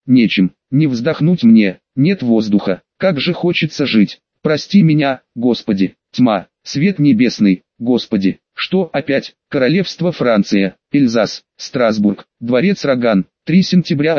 нечем, не вздохнуть мне, нет воздуха, как же хочется жить. Прости меня, Господи, тьма, свет небесный, Господи, что опять? Королевство Франция, Эльзас, Страсбург, дворец Роган, 3 сентября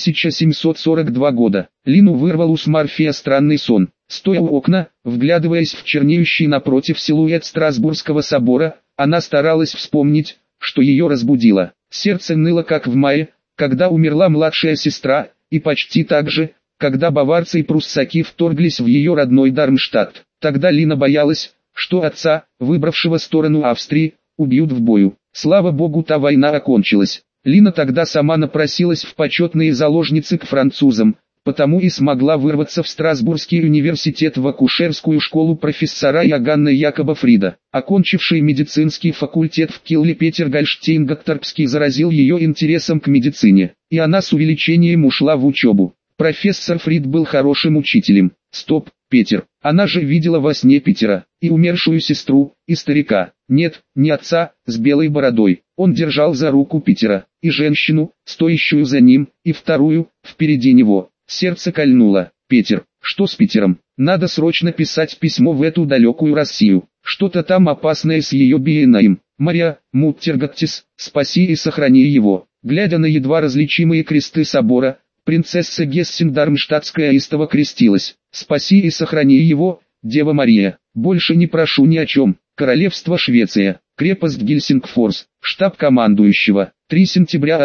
1742 года. Лину вырвал у Морфея странный сон. Стоя у окна, вглядываясь в чернеющий напротив силуэт Страсбургского собора, она старалась вспомнить, что ее разбудило. Сердце ныло как в мае, когда умерла младшая сестра, и почти так же, когда баварцы и пруссаки вторглись в ее родной Дармштадт. Тогда Лина боялась, что отца, выбравшего сторону Австрии, убьют в бою. Слава богу, та война окончилась. Лина тогда сама напросилась в почетные заложницы к французам, потому и смогла вырваться в Страсбургский университет в акушерскую школу профессора Иоганна Якоба Фрида. Окончивший медицинский факультет в Килле Петер Гольштейн-Готторпский заразил ее интересом к медицине, и она с увеличением ушла в учебу. Профессор Фрид был хорошим учителем. Стоп, Петер, она же видела во сне Питера, и умершую сестру, и старика. Нет, не отца, с белой бородой. Он держал за руку Питера, и женщину, стоящую за ним, и вторую, впереди него. Сердце кольнуло. Петер, что с Питером? Надо срочно писать письмо в эту далекую Россию. Что-то там опасное с ее биенаем. Мария, Муттергаттис, спаси и сохрани его. Глядя на едва различимые кресты собора, принцесса Гессен-Дармштадтская истово крестилась. «Спаси и сохрани его, Дева Мария, больше не прошу ни о чем». Королевство Швеция, крепость Гельсингфорс, штаб командующего, 3 сентября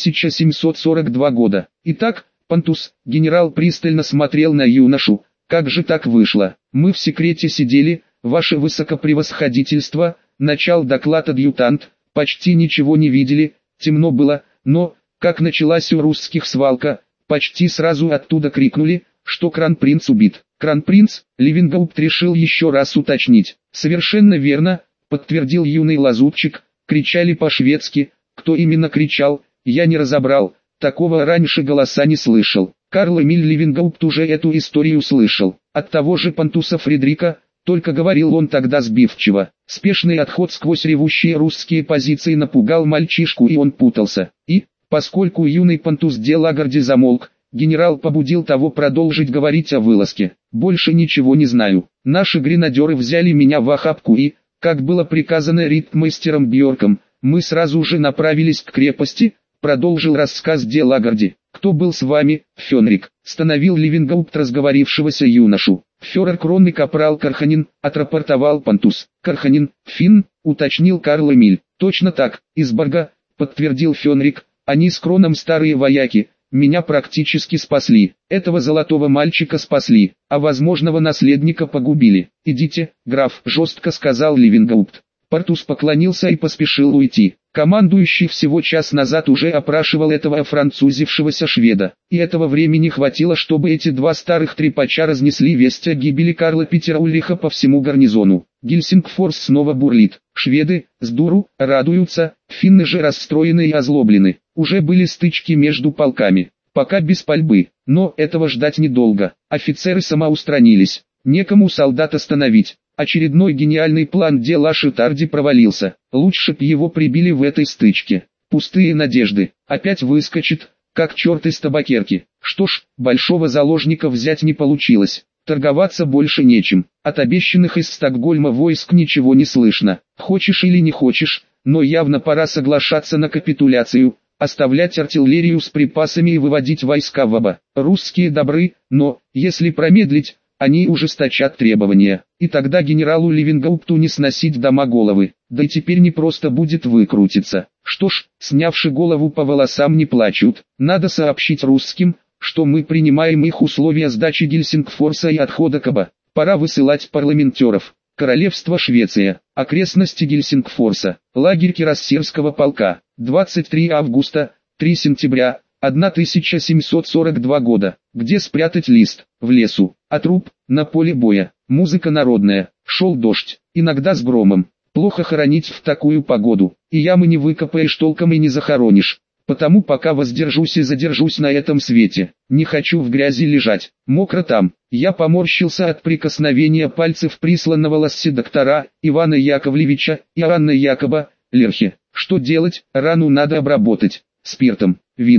1742 года. Итак, Понтус, генерал пристально смотрел на юношу. «Как же так вышло? Мы в секрете сидели, ваше высокопревосходительство», начал доклад адъютант, «почти ничего не видели, темно было, но, как началась у русских свалка, почти сразу оттуда крикнули, что кронпринц убит». «Кронпринц?» Левенгаупт решил еще раз уточнить. «Совершенно верно», подтвердил юный лазутчик, кричали по-шведски. Кто именно кричал, я не разобрал, такого раньше голоса не слышал. Карл Эмиль Левенгаупт уже эту историю слышал. От того же Понтуса Фридрика, только говорил он тогда сбивчиво. Спешный отход сквозь ревущие русские позиции напугал мальчишку, и он путался. И, поскольку юный Понтус де Лагарди замолк, генерал побудил того продолжить говорить о вылазке. «Больше ничего не знаю. Наши гренадеры взяли меня в охапку и, как было приказано ритмейстером Бьорком, мы сразу же направились к крепости», продолжил рассказ де Лагарди. «Кто был с вами, Фенрик?» Становил Левенгаупт разговорившегося юношу. «Фюрер Кронный капрал Карханин», отрапортовал Понтус. «Карханин, финн», уточнил Карл Эмиль. «Точно так, из Барга», подтвердил Фенрик. «Они с Кроном старые вояки. Меня практически спасли. Этого золотого мальчика спасли, а возможного наследника погубили. Идите, граф», жестко сказал Левенгаупт. Понтус поклонился и поспешил уйти. Командующий всего час назад уже опрашивал этого офранцузившегося шведа, и этого времени хватило, чтобы эти два старых трепача разнесли весть о гибели Карла Питера Ульриха по всему гарнизону. Гельсингфорс снова бурлит. Шведы, с дуру, радуются, финны же расстроены и озлоблены. Уже были стычки между полками, пока без пальбы, но этого ждать недолго. Офицеры самоустранились, некому солдат остановить. Очередной гениальный план де ла Шитарди провалился. Лучше б его прибили в этой стычке. Пустые надежды. Опять выскочит, как черт из табакерки. Что ж, большого заложника взять не получилось. Торговаться больше нечем. От обещанных из Стокгольма войск ничего не слышно. Хочешь или не хочешь, но явно пора соглашаться на капитуляцию, оставлять артиллерию с припасами и выводить войска в оба. Русские добры, но, если промедлить, они ужесточат требования, и тогда генералу Левенгаупту не сносить дома головы, да и теперь не просто будет выкрутиться. Что ж, снявши голову по волосам не плачут, надо сообщить русским, что мы принимаем их условия сдачи Гельсингфорса и отхода Каба. Пора высылать парламентеров. Королевство Швеция, окрестности Гельсингфорса, лагерь Кирассирского полка, 23 августа, 3 сентября, 1742 года. Где спрятать лист? В лесу, а труп? На поле боя. Музыка народная. Шел дождь, иногда с громом. Плохо хоронить в такую погоду, и ямы не выкопаешь толком и не захоронишь. Потому пока воздержусь и задержусь на этом свете. Не хочу в грязи лежать. Мокро там. Я поморщился от прикосновения пальцев присланного Ласси доктора Ивана Яковлевича и Анны Якоба Лерхе. Что делать? Рану надо обработать спиртом, винным.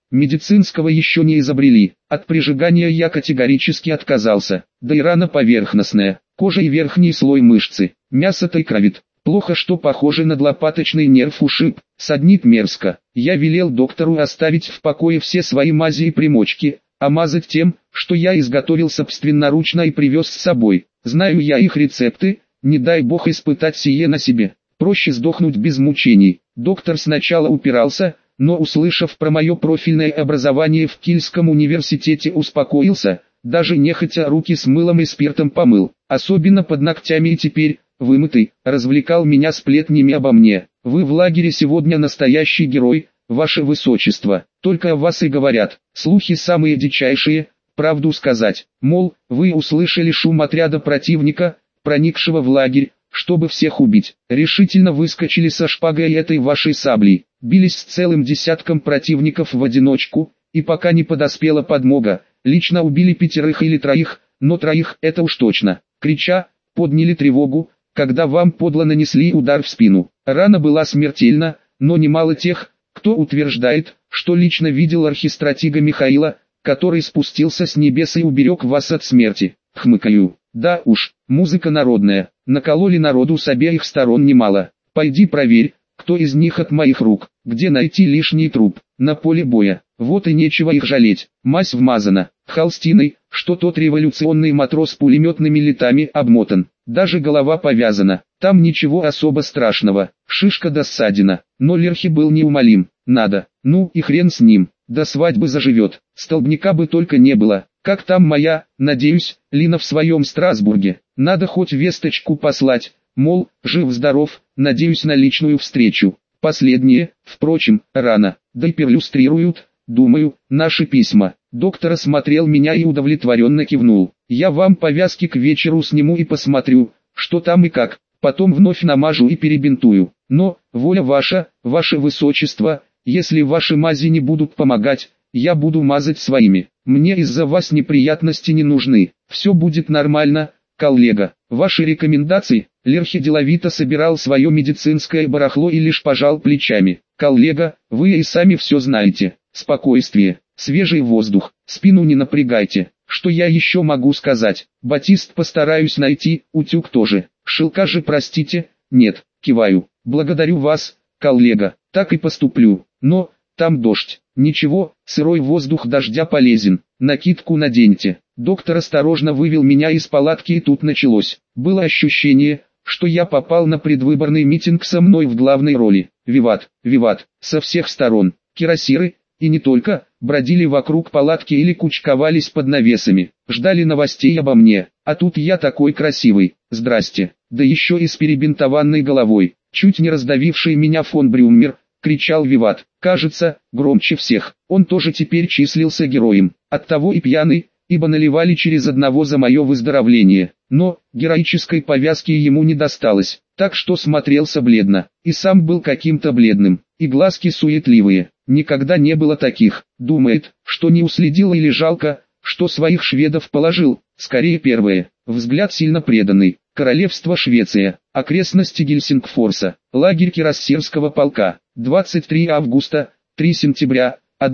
Медицинского еще не изобрели. От прижигания я категорически отказался. Да и рана поверхностная, кожа и верхний слой мышцы. Мясо-то и кровит. Плохо, что похоже на лопаточный нерв ушиб. Саднит мерзко. Я велел доктору оставить в покое все свои мази и примочки, а мазать тем, что я изготовил собственноручно и привез с собой. Знаю я их рецепты, не дай бог испытать сие на себе. Проще сдохнуть без мучений. Доктор сначала упирался, но услышав про мое профильное образование в Кильском университете, успокоился, даже нехотя руки с мылом и спиртом помыл, особенно под ногтями, и теперь, вымытый, развлекал меня сплетнями обо мне. Вы в лагере сегодня настоящий герой, ваше высочество, только о вас и говорят, слухи самые дичайшие, правду сказать, мол, вы услышали шум отряда противника, проникшего в лагерь, чтобы всех убить, решительно выскочили со шпагой и этой вашей саблей, бились с целым десятком противников в одиночку, и пока не подоспела подмога, лично убили 5 или 3, но 3 это уж точно, крича, подняли тревогу, когда вам подло нанесли удар в спину. Рана была смертельна, но немало тех, кто утверждает, что лично видел архистратига Михаила, который спустился с небес и уберег вас от смерти. Хмыкаю. Да уж, музыка народная, накололи народу с обеих сторон немало. Пойди проверь, кто из них от моих рук, где найти лишний труп, на поле боя. Вот и нечего их жалеть. Мазь вмазана, холстиной, что тот революционный матрос пулеметными летами обмотан. Даже голова повязана, там ничего особо страшного, шишка да ссадина. Но Лерхи был неумолим, надо, ну и хрен с ним, до свадьбы заживет, столбняка бы только не было. Как там моя, надеюсь, Лина в своем Страсбурге, надо хоть весточку послать, мол, жив-здоров, надеюсь на личную встречу. Последнее, впрочем, рано, да и перлюстрируют, думаю, наши письма. Доктор осмотрел меня и удовлетворенно кивнул. Я вам повязки к вечеру сниму и посмотрю, что там и как, потом вновь намажу и перебинтую. Но, воля ваша, ваше высочество, если ваши мази не будут помогать, я буду мазать своими. Мне из-за вас неприятности не нужны. Все будет нормально, коллега. Ваши рекомендации? Лерхи деловито собирал свое медицинское барахло и лишь пожал плечами. Коллега, вы и сами все знаете. Спокойствие, свежий воздух, спину не напрягайте. Что я еще могу сказать? Батист постараюсь найти, утюг тоже. Шелка же простите, нет, киваю. Благодарю вас, коллега, так и поступлю. Но, там дождь. Ничего, сырой воздух дождя полезен. Накидку наденьте. Доктор осторожно вывел меня из палатки, и тут началось. Было ощущение, что я попал на предвыборный митинг со мной в главной роли. Виват, виват, со всех сторон. Кирасиры, и не только, бродили вокруг палатки или кучковались под навесами. Ждали новостей обо мне. А тут я такой красивый. Здрасте. Да еще и с перебинтованной головой. Чуть не раздавивший меня фон Брюмер, кричал Виват. Кажется, громче всех. Он тоже теперь числился героем. Оттого и пьяный, ибо наливали через одного за мое выздоровление. Но, героической повязки ему не досталось, так что смотрелся бледно. И сам был каким-то бледным, и глазки суетливые. Никогда не было таких. Думает, что не уследил или жалко, что своих шведов положил. Скорее первое. Взгляд сильно преданный. Королевство Швеция. Окрестности Гельсингфорса. Лагерь Кирассирского полка. 23 августа, 3 сентября,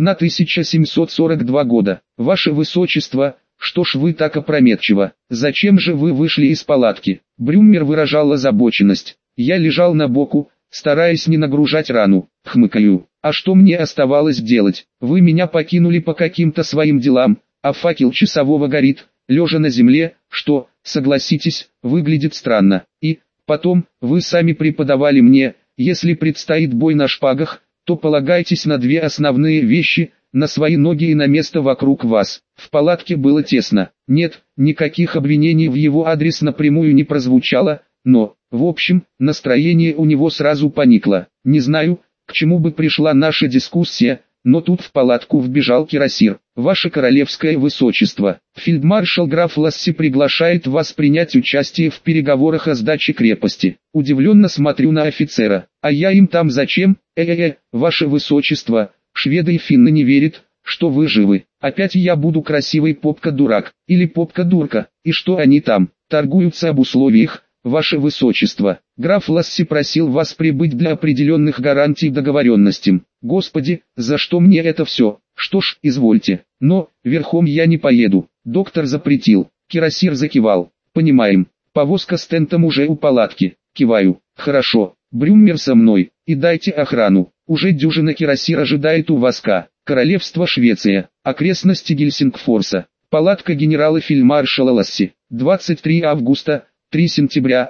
1742 года. Ваше Высочество, что ж вы так опрометчиво? Зачем же вы вышли из палатки? Брюмер выражал озабоченность. Я лежал на боку, стараясь не нагружать рану. Хмыкаю. А что мне оставалось делать? Вы меня покинули по каким-то своим делам, а факел часового горит, лежа на земле, что, согласитесь, выглядит странно. И, потом, вы сами преподавали мне, если предстоит бой на шпагах, то полагайтесь на две основные вещи, на свои ноги и на место вокруг вас. В палатке было тесно. Нет, никаких обвинений в его адрес напрямую не прозвучало, но, в общем, настроение у него сразу поникло. Не знаю, к чему бы пришла наша дискуссия, но тут в палатку вбежал Кирасир. Ваше королевское высочество, фельдмаршал граф Ласси приглашает вас принять участие в переговорах о сдаче крепости. Удивленно смотрю на офицера. А я им там зачем? Ваше высочество, шведы и финны не верят, что вы живы. Опять я буду красивый попка-дурак, или попка-дурка, и что они там, торгуются об условиях, ваше высочество. Граф Ласси просил вас прибыть для определенных гарантий договоренностям. Господи, за что мне это все? Что ж, извольте, но, верхом я не поеду, доктор запретил. Кирасир закивал. Понимаем, повозка с тентом уже у палатки. Киваю. Хорошо, Брюммер со мной, и дайте охрану. Уже дюжина кирасир ожидает у воска. Королевство Швеция, окрестности Гельсингфорса. Палатка генерала-фельдмаршала Ласси. 23 августа, 3 сентября,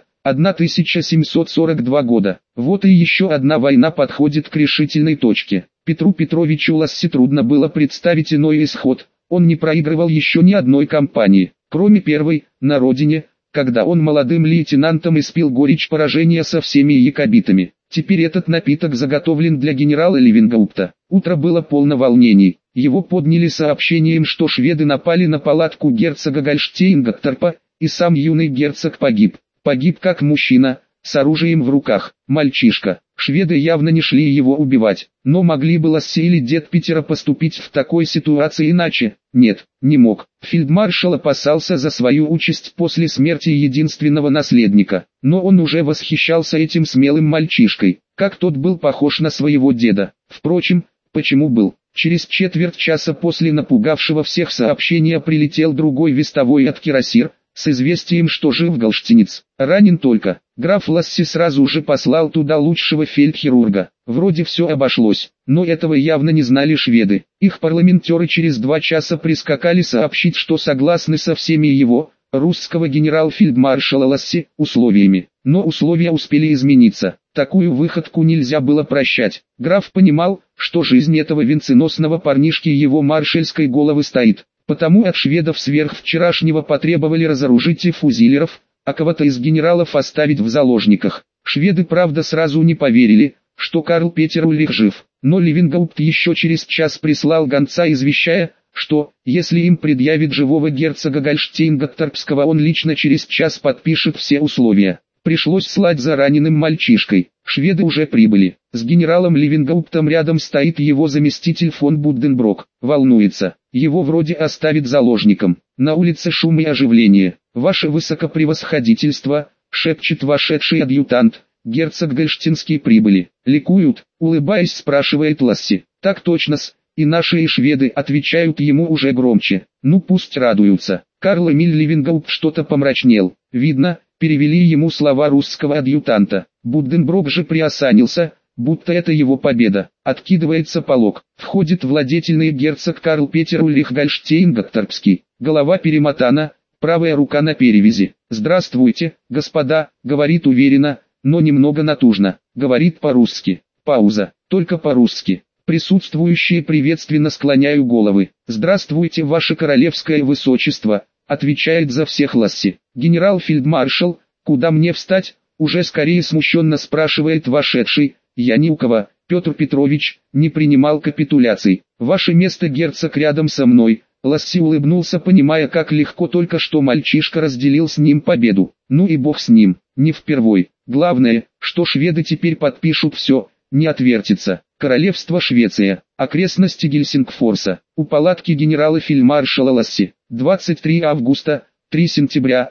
1742 года. Вот и еще одна война подходит к решительной точке. Петру Петровичу Ласси трудно было представить иной исход. Он не проигрывал еще ни одной кампании, кроме первой, на родине, когда он молодым лейтенантом испил горечь поражения со всеми якобитами. Теперь этот напиток заготовлен для генерала Левенгаупта. Утро было полно волнений. Его подняли сообщением, что шведы напали на палатку герцога Гольштейн-Готторпа, и сам юный герцог погиб. Погиб как мужчина, с оружием в руках, мальчишка. Шведы явно не шли его убивать, но могли бы Ласси или дед Питера поступить в такой ситуации иначе? Нет, не мог. Фельдмаршал опасался за свою участь после смерти единственного наследника, но он уже восхищался этим смелым мальчишкой, как тот был похож на своего деда. Впрочем, почему был? Через четверть часа после напугавшего всех сообщения прилетел другой вестовой от кирасир, с известием, что жив галштинец, ранен только. Граф Ласси сразу же послал туда лучшего фельдхирурга. Вроде все обошлось, но этого явно не знали шведы. Их парламентеры через 2 часа прискакали сообщить, что согласны со всеми его, русского генерал-фельдмаршала Ласси, условиями. Но условия успели измениться. Такую выходку нельзя было прощать. Граф понимал, что жизнь этого венценосного парнишки его маршальской головы стоит. Потому от шведов сверх вчерашнего потребовали разоружить и фузилеров, а кого-то из генералов оставить в заложниках. Шведы, правда, сразу не поверили, что Карл Петер Ульрих жив, но Левенгаупт еще через час прислал гонца, извещая, что, если им предъявит живого герцога Гольштейн-Готторпского, он лично через час подпишет все условия. Пришлось слать за раненым мальчишкой. Шведы уже прибыли. С генералом Левенгауптом рядом стоит его заместитель фон Будденброк. Волнуется. Его вроде оставит заложником. На улице шум и оживление. «Ваше высокопревосходительство», — шепчет вошедший адъютант. «Герцог Гольштинский прибыли». Ликуют, улыбаясь, спрашивает Ласси. «Так точно-с». И наши и шведы отвечают ему уже громче. Ну пусть радуются. Карл Эмиль Левенгаупт что-то помрачнел. Видно, перевели ему слова русского адъютанта. Будденброк же приосанился, будто это его победа. Откидывается полог. Входит владетельный герцог Карл Петер Ульрих Гольштейн-Готторпский. Голова перемотана, правая рука на перевязи. «Здравствуйте, господа», — говорит уверенно, но немного натужно. Говорит по-русски. Пауза. Только по-русски. Присутствующие приветственно склоняют головы. «Здравствуйте, ваше королевское высочество», — отвечает за всех Ласси. «Генерал-фельдмаршал, куда мне встать?» — уже скорее смущенно спрашивает вошедший. «Я ни у кого, Петр Петрович, не принимал капитуляций. Ваше место, герцог, рядом со мной». Ласси улыбнулся, понимая, как легко только что мальчишка разделил с ним победу. Ну и бог с ним, не впервой. Главное, что шведы теперь подпишут все, не отвертится. Королевство Швеция, окрестности Гельсингфорса, у палатки генерала-фельдмаршала Ласси. 23 августа, 3 сентября,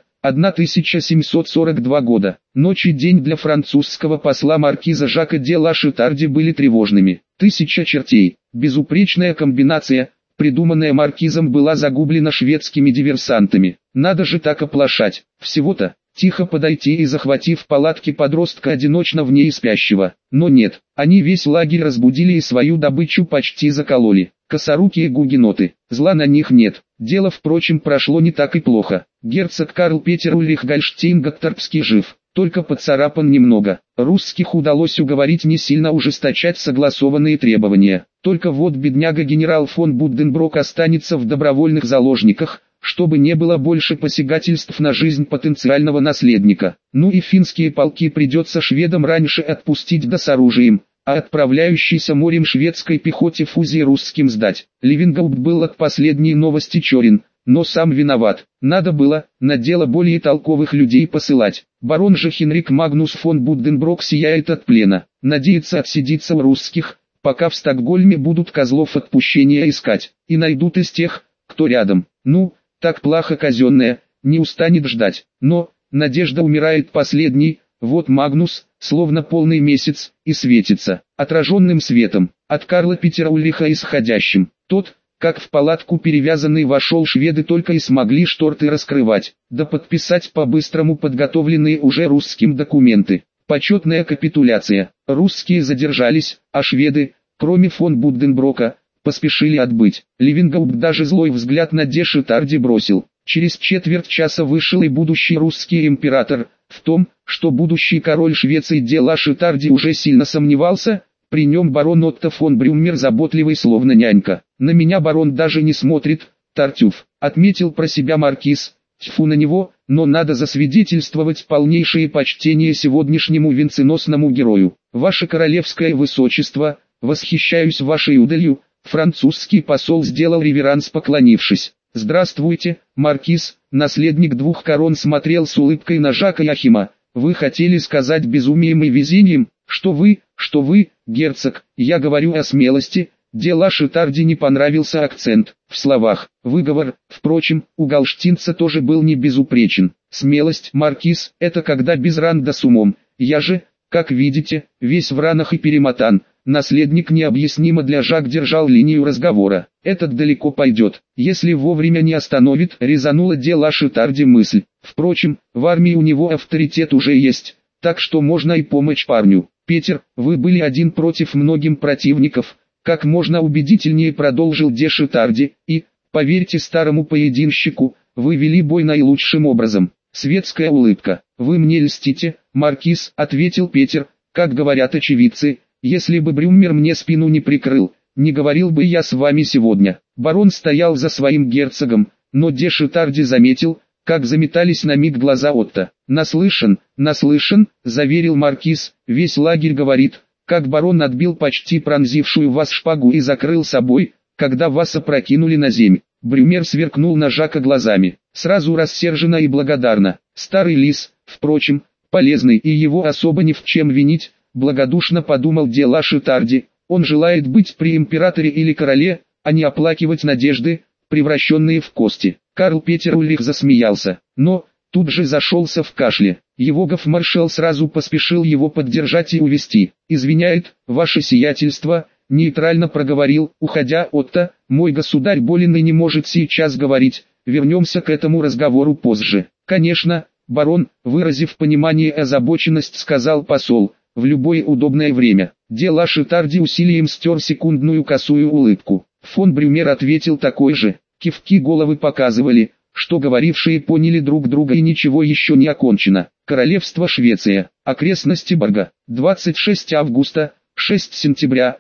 1742 года. Ночь и день для французского посла маркиза Жака де ла Шитарди были тревожными. 1000 чертей, безупречная комбинация, придуманная маркизом, была загублена шведскими диверсантами. Надо же так оплошать. Всего-то тихо подойти и, захватив палатки подростка, одиночно в ней спящего. Но нет, они весь лагерь разбудили и свою добычу почти закололи. Косорукие гугеноты, зла на них нет. Дело, впрочем, прошло не так и плохо. Герцог Карл Петер Ульрих Гольштейн-Готторпский жив, только поцарапан немного. Русских удалось уговорить не сильно ужесточать согласованные требования. Только вот бедняга генерал фон Будденброк останется в добровольных заложниках, чтобы не было больше посягательств на жизнь потенциального наследника. Ну и финские полки придется шведам раньше отпустить, да с оружием, а отправляющейся морем шведской пехоте фузии русским сдать. Левенгаупт был от последней новости черен, но сам виноват. Надо было на дело более толковых людей посылать. Барон же Хенрик Магнус фон Будденброк сияет от плена, надеется отсидеться у русских, пока в Стокгольме будут козлов отпущения искать, и найдут из тех, кто рядом. Ну, так плохо казенная, не устанет ждать. Но, надежда умирает последней. Вот Магнус, словно полный месяц, и светится, отраженным светом, от Карла Петера Ульриха исходящим. Тот, как в палатку перевязанный вошел, шведы только и смогли шторты раскрывать, да подписать по-быстрому подготовленные уже русским документы. Почетная капитуляция. Русские задержались, а шведы, кроме фон Будденброка, поспешили отбыть. Левенгаупт даже злой взгляд на де Шитарди бросил. Через четверть часа вышел и будущий русский император. В том, что будущий король Швеции де ла Шитарди уже сильно сомневался, при нем барон Отто фон Брюммер заботливый словно нянька. «На меня барон даже не смотрит, Тартюф», отметил про себя маркиз. Тьфу на него, но надо засвидетельствовать полнейшее почтение сегодняшнему венценосному герою. «Ваше королевское высочество, восхищаюсь вашей удалью», французский посол сделал реверанс, поклонившись. «Здравствуйте, маркиз», наследник двух корон смотрел с улыбкой на Жака Яхима. «Вы хотели сказать безумием и везением, что вы, герцог, я говорю о смелости». Де ла Шитарди не понравился акцент в словах. Выговор, впрочем, у галштинца тоже был не безупречен. «Смелость, маркиз, это когда без ран да с умом. Я же, как видите, весь в ранах и перемотан». Наследник необъяснимо для Жак держал линию разговора. «Этот далеко пойдет, если вовремя не остановит», резанула де ла Шитарди мысль. «Впрочем, в армии у него авторитет уже есть, так что можно и помочь парню. Петер, вы были один против многим противников», как можно убедительнее продолжил де Шитарди, «и, поверьте старому поединщику, вы вели бой наилучшим образом». Светская улыбка. «Вы мне льстите, маркиз», ответил Петер, «как говорят очевидцы, если бы Брюммер мне спину не прикрыл, не говорил бы я с вами сегодня». Барон стоял за своим герцогом, но де Шитарди заметил, как заметались на миг глаза Отто. «Наслышан, заверил маркиз, весь лагерь говорит, как барон отбил почти пронзившую вас шпагу и закрыл собой, когда вас опрокинули на землю». Брюмер сверкнул на Жака глазами, сразу рассерженно и благодарно. «Старый лис, впрочем, полезный, и его особо ни в чем винить», благодушно подумал де ла Шитарди. «Он желает быть при императоре или короле, а не оплакивать надежды, превращенные в кости». Карл Петер Ульрих засмеялся, но тут же зашелся в кашле. Его гофмаршал сразу поспешил его поддержать и увести. «Извиняет, ваше сиятельство», нейтрально проговорил, уходя Отто, «мой государь болен и не может сейчас говорить, вернемся к этому разговору позже». «Конечно, барон», выразив понимание и озабоченность, сказал посол, «в любое удобное время». Де ла Шитарди усилием стер секундную косую улыбку. Фон Брюмер ответил такой же. Кивки головы показывали, что говорившие поняли друг друга и ничего еще не окончено. Королевство Швеция. Окрестности Барга. 26 августа, 6 сентября,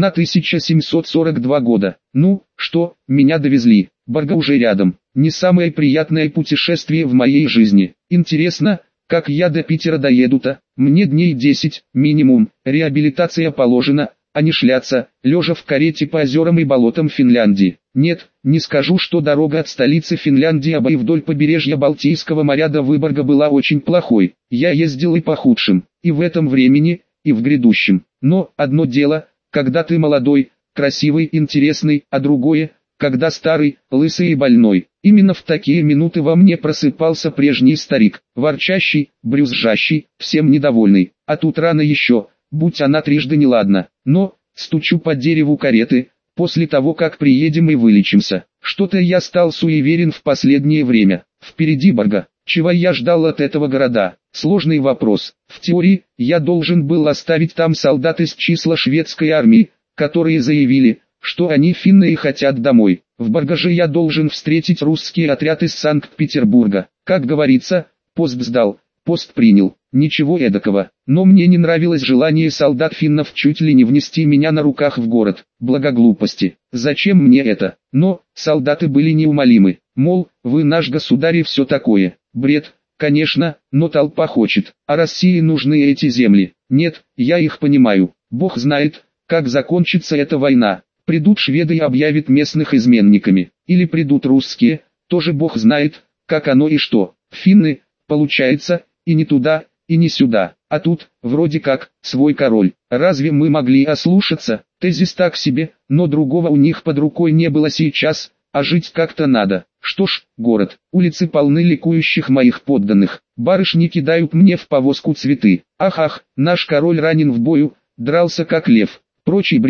1742 года. «Ну, что, меня довезли. Барга уже рядом. Не самое приятное путешествие в моей жизни. Интересно, как я до Питера доеду-то? Мне дней 10, минимум. Реабилитация положена, а не шляться, лежа в карете по озерам и болотам Финляндии. Нет, не скажу, что дорога от столицы Финляндии и вдоль побережья Балтийского моря до Выборга была очень плохой. Я ездил и по худшим, и в этом времени, и в грядущем. Но одно дело, когда ты молодой, красивый, интересный, а другое, когда старый, лысый и больной. Именно в такие минуты во мне просыпался прежний старик, ворчащий, брюзжащий, всем недовольный. А тут рано еще, будь она трижды неладна. Но, стучу по дереву кареты, после того как приедем и вылечимся. Что-то я стал суеверен в последнее время. Впереди Барга. Чего я ждал от этого города? Сложный вопрос. В теории, я должен был оставить там солдат из числа шведской армии, которые заявили, что они финны и хотят домой. В Барга же я должен встретить русский отряд из Санкт-Петербурга. Как говорится, пост сдал, пост принял. Ничего эдакого. Но мне не нравилось желание солдат финнов чуть ли не внести меня на руках в город. Благоглупости. Зачем мне это? Но солдаты были неумолимы. Мол, вы наш государь и все такое. Бред, конечно, но толпа хочет. А России нужны эти земли. Нет, я их понимаю. Бог знает, как закончится эта война. Придут шведы и объявят местных изменниками. Или придут русские, тоже Бог знает, как оно и что. Финны, получается, и не туда, и не сюда. А тут, вроде как, свой король. Разве мы могли ослушаться? Тезис так себе, но другого у них под рукой не было сейчас, а жить как-то надо. Что ж, город, улицы полны ликующих моих подданных. Барышни кидают мне в повозку цветы. Ах, наш король ранен в бою, дрался как лев. Прочий бред,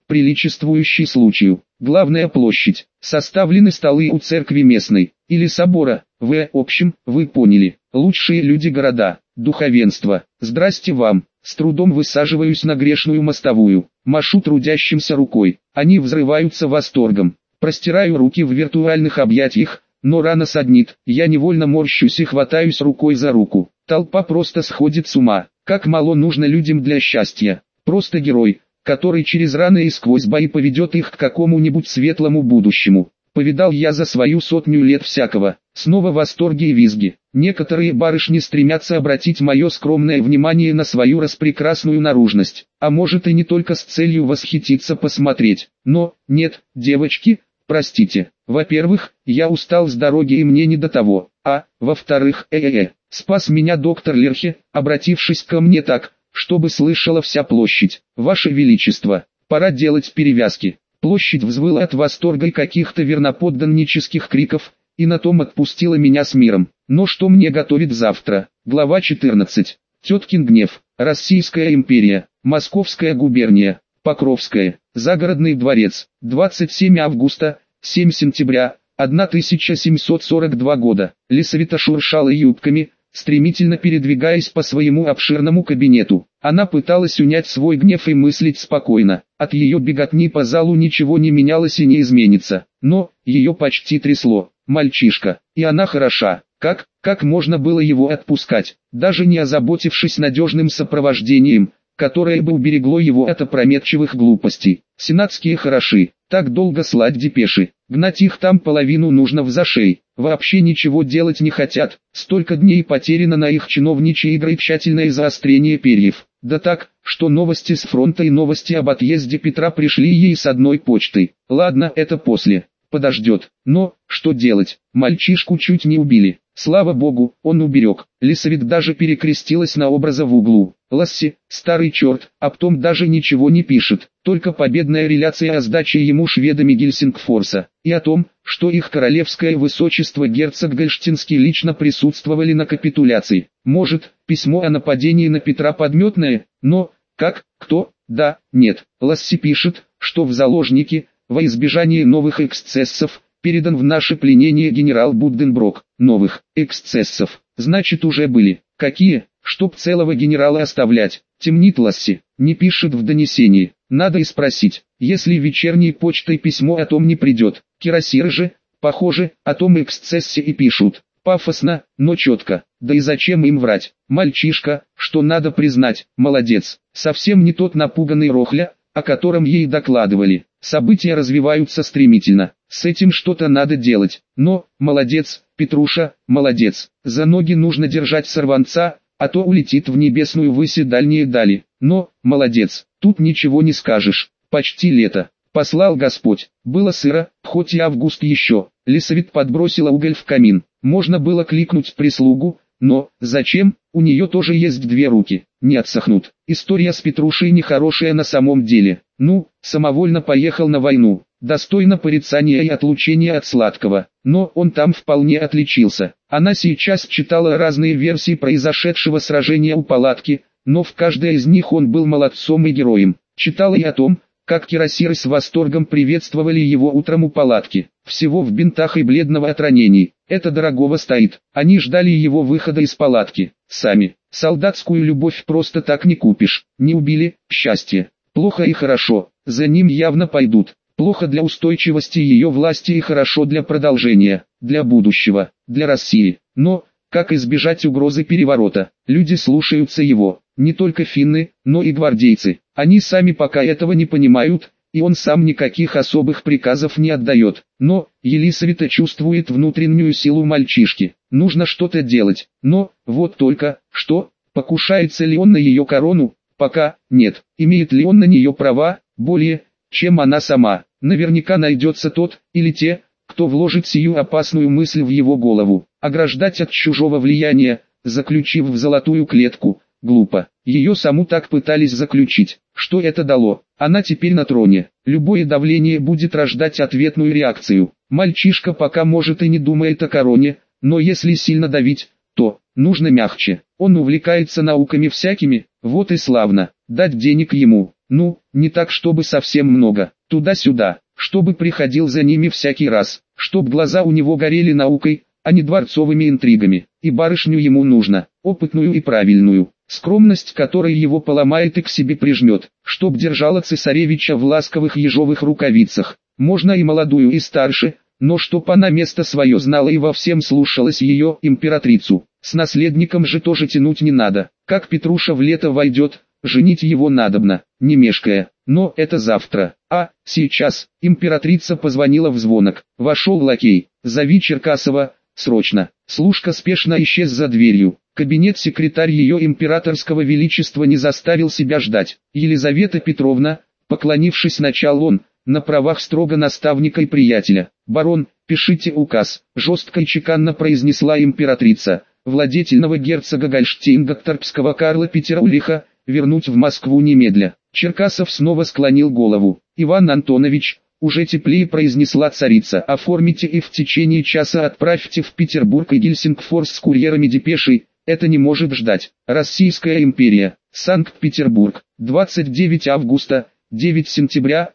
приличествующий случаю. Главная площадь. Составлены столы у церкви местной, или собора, в общем, вы поняли. Лучшие люди города, духовенство. Здрасте вам. С трудом высаживаюсь на грешную мостовую, машу трудящимся рукой. Они взрываются восторгом. Простираю руки в виртуальных объятиях, но рана саднит. Я невольно морщусь и хватаюсь рукой за руку. Толпа просто сходит с ума. Как мало нужно людям для счастья. Просто герой, который через раны и сквозь бои поведет их к какому-нибудь светлому будущему. Повидал я за свою 100 лет всякого. Снова восторги и визги. Некоторые барышни стремятся обратить мое скромное внимание на свою распрекрасную наружность. А может и не только с целью восхититься посмотреть. Но, нет, девочки, простите. Во-первых, я устал с дороги и мне не до того. А, во-вторых, спас меня доктор Лерхе, обратившись ко мне так, чтобы слышала вся площадь. Ваше Величество, пора делать перевязки. Площадь взвыла от восторга и каких-то верноподданнических криков, и на том отпустила меня с миром. Но что мне готовит завтра? Глава 14. Теткин гнев. Российская империя. Московская губерния. Покровская. Загородный дворец. 27 августа, 7 сентября, 1742 года. Лисавета шуршала юбками, стремительно передвигаясь по своему обширному кабинету. Она пыталась унять свой гнев и мыслить спокойно. От ее беготни по залу ничего не менялось и не изменится. Но, ее почти трясло. Мальчишка, и она хороша. Как можно было его отпускать, даже не озаботившись надежным сопровождением, которое бы уберегло его от опрометчивых глупостей. Сенатские хороши, так долго слать депеши, гнать их там половину нужно в зашей, вообще ничего делать не хотят, столько дней потеряно на их чиновничьи игры и тщательное заострение перьев. Да так, что новости с фронта и новости об отъезде Петра пришли ей с одной почтой. Ладно, это после, подождет, но, что делать, мальчишку чуть не убили. Слава богу, он уберег. Лисавет даже перекрестилась на образа в углу. Ласси, старый черт, а потом даже ничего не пишет, только победная реляция о сдаче ему шведами Гельсингфорса, и о том, что их королевское высочество герцог Гольштинский лично присутствовали на капитуляции. Может, письмо о нападении на Петра подметное, но, как, кто, да, нет. Ласси пишет, что в заложники, во избежание новых эксцессов, передан в наше пленение генерал Будденброк. Новых эксцессов, значит уже были. Какие? Чтоб целого генерала оставлять. Темнит Ласси, не пишет в донесении. Надо и спросить, если вечерней почтой письмо о том не придет. Кирасиры же, похоже, о том эксцессе и пишут. Пафосно, но четко. Да и зачем им врать? Мальчишка, что надо признать, молодец. Совсем не тот напуганный рохля, о котором ей докладывали. События развиваются стремительно. С этим что-то надо делать. Но, молодец, Петруша, молодец. За ноги нужно держать сорванца, а то улетит в небесную высь и дальние дали. Но, молодец, тут ничего не скажешь. Почти лето. Послал Господь. Было сыро, хоть и август еще. Лисавет подбросила уголь в камин. Можно было кликнуть прислугу, но, зачем, у нее тоже есть две руки, не отсохнут. История с Петрушей нехорошая на самом деле. Ну, самовольно поехал на войну, достойно порицания и отлучения от сладкого, но он там вполне отличился. Она сейчас читала разные версии произошедшего сражения у палатки, но в каждой из них он был молодцом и героем. Читала и о том, как кирасиры с восторгом приветствовали его утром у палатки, всего в бинтах и бледного от ранений. Это дорогого стоит. Они ждали его выхода из палатки. Сами. Солдатскую любовь просто так не купишь. Не убили, счастье. Плохо и хорошо. За ним явно пойдут. Плохо для устойчивости ее власти и хорошо для продолжения, для будущего, для России. Но, как избежать угрозы переворота? Люди слушаются его. Не только финны, но и гвардейцы. Они сами пока этого не понимают, и он сам никаких особых приказов не отдает. Но, Елисавета чувствует внутреннюю силу мальчишки. Нужно что-то делать. Но, вот только, что, покушается ли он на ее корону? Пока, нет. Имеет ли он на нее права, более, чем она сама? Наверняка найдется тот, или те, кто вложит сию опасную мысль в его голову. Ограждать от чужого влияния, заключив в золотую клетку, глупо. Ее саму так пытались заключить. Что это дало? Она теперь на троне. Любое давление будет рождать ответную реакцию. Мальчишка пока может и не думает о короне, но если сильно давить, то нужно мягче. Он увлекается науками всякими, вот и славно. дать денег ему, ну, не так чтобы совсем много, туда-сюда, чтобы приходил за ними всякий раз, чтоб глаза у него горели наукой, а не дворцовыми интригами, и барышню ему нужно, опытную и правильную, скромность которой его поломает и к себе прижмет, чтоб держала цесаревича в ласковых ежовых рукавицах, можно и молодую и старше, но чтоб она место свое знала и во всем слушалась ее, императрицу. С наследником же тоже тянуть не надо, как Петруша в лето войдет, женить его надобно, не мешкая, но это завтра, а сейчас. Императрица позвонила в звонок, вошел лакей, зови Черкасова, срочно. Служка спешно исчез за дверью. Кабинет-секретарь ее императорского величества не заставил себя ждать. Елизавета Петровна, поклонившись, начал он, на правах строго наставника и приятеля. «Барон, пишите указ», — жестко и чеканно произнесла императрица, владетельного герцога Гольштейн-Готторпского Карла Петера-Ульриха, вернуть в Москву немедля. Черкасов снова склонил голову. «Иван Антонович», — уже теплее произнесла царица, — «оформите и в течение часа отправьте в Петербург и Гельсингфорс с курьерами депешей, это не может ждать. Российская империя, Санкт-Петербург, 29 августа, 9 сентября,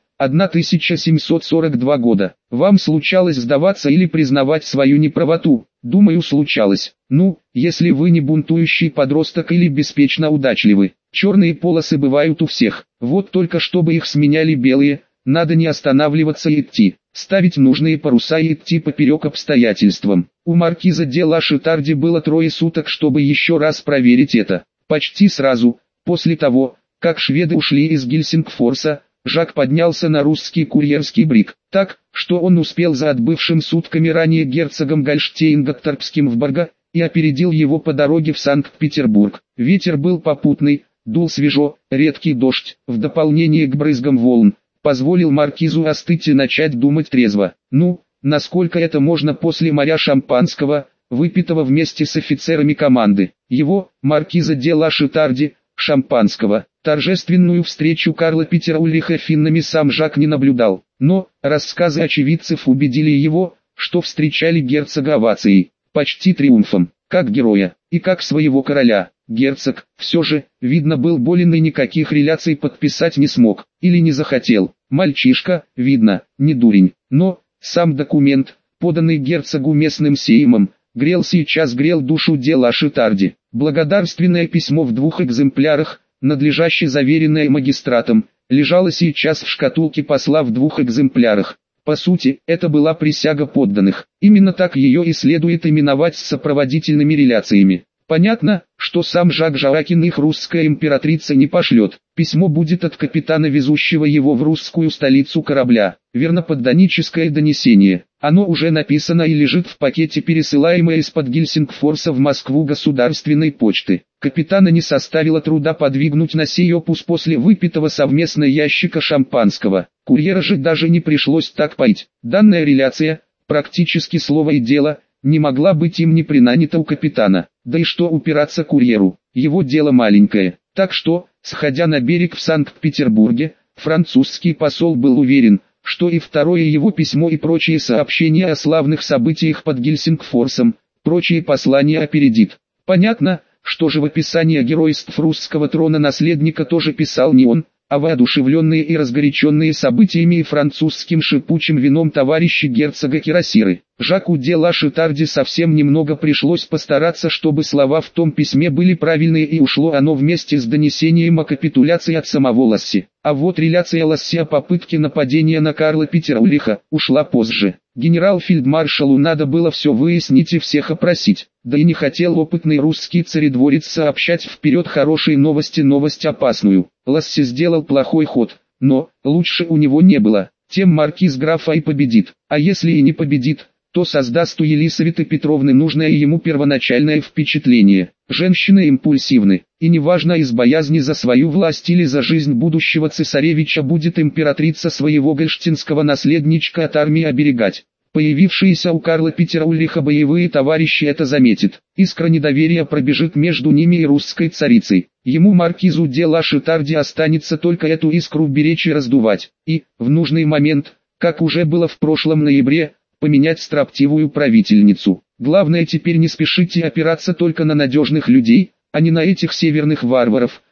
1742 года. Вам случалось сдаваться или признавать свою неправоту? Думаю, случалось. Ну, если вы не бунтующий подросток или беспечно удачливы. Черные полосы бывают у всех. Вот только чтобы их сменяли белые, надо не останавливаться и идти. Ставить нужные паруса и идти поперек обстоятельствам. У маркиза де ла Шитарди было 3 суток, чтобы еще раз проверить это. Почти сразу, после того, как шведы ушли из Гельсингфорса, Жак поднялся на русский курьерский бриг, так, что он успел за отбывшим сутками ранее герцогом Гольштейн-Готторпским в Барго, и опередил его по дороге в Санкт-Петербург. Ветер был попутный, дул свежо, редкий дождь, в дополнение к брызгам волн, позволил маркизу остыть и начать думать трезво. Ну, насколько это можно после моря шампанского, выпитого вместе с офицерами команды. Его, маркиза де ла Шитарди, шампанского. Торжественную встречу Карла Петера-Ульриха финнами сам Жак не наблюдал, но рассказы очевидцев убедили его, что встречали герцога овацией, почти триумфом, как героя, и как своего короля. Герцог, все же, видно, был болен и никаких реляций подписать не смог, или не захотел. Мальчишка, видно, не дурень, но сам документ, поданный герцогу местным сеймом, грел душу де ла Шитарди. Благодарственное письмо в 2 экземплярах, надлежаще заверенное магистратом, лежало сейчас в шкатулке посла в 2 экземплярах. По сути, это была присяга подданных. Именно так ее и следует именовать с сопроводительными реляциями. Понятно, что сам Жак Жаракин их русская императрица не пошлет. Письмо будет от капитана, везущего его в русскую столицу корабля. Верноподданническое донесение. Оно уже написано и лежит в пакете, пересылаемое из-под Гельсингфорса в Москву государственной почты. Капитана не составило труда подвигнуть на сей опус после выпитого совместно ящика шампанского. Курьера же даже не пришлось так поить. Данная реляция, практически слово и дело, не могла быть им не принанята у капитана. Да и что упираться курьеру, его дело маленькое. Так что, сходя на берег в Санкт-Петербурге, французский посол был уверен, что и второе его письмо и прочие сообщения о славных событиях под Гельсингфорсом, прочие послания опередит. Понятно, что же в описании геройств русского трона наследника тоже писал не он, а воодушевленные и разгоряченные событиями и французским шипучим вином товарищи герцога Кирасиры. Жаку де ла Шитарди совсем немного пришлось постараться, чтобы слова в том письме были правильные, и ушло оно вместе с донесением о капитуляции от самого Ласси. А вот реляция Ласси о попытке нападения на Карла Петера-Ульриха ушла позже. Генерал-фельдмаршалу надо было все выяснить и всех опросить. Да и не хотел опытный русский царедворец сообщать вперед хорошие новости, новость опасную. Ласси сделал плохой ход, но лучше у него не было. Тем маркиз графа и победит, а если и не победит, то создаст у Елисаветы Петровны нужное ему первоначальное впечатление. Женщины импульсивны, и неважно, из боязни за свою власть или за жизнь будущего цесаревича будет императрица своего гольштинского наследничка от армии оберегать. Появившиеся у Карла Петера-Ульриха боевые товарищи это заметят. Искра недоверия пробежит между ними и русской царицей. Ему, маркизу де ла Шитарди, останется только эту искру беречь и раздувать. И, в нужный момент, как уже было в прошлом ноябре, поменять строптивую правительницу. Главное теперь не спешите опираться только на надежных людей, а не на этих северных варваров,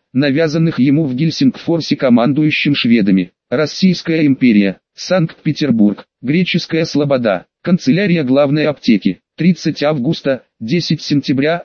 навязанных ему в Гельсингфорсе командующим шведами. Российская империя, Санкт-Петербург, Греческая Слобода, канцелярия главной аптеки, 30 августа, 10 сентября,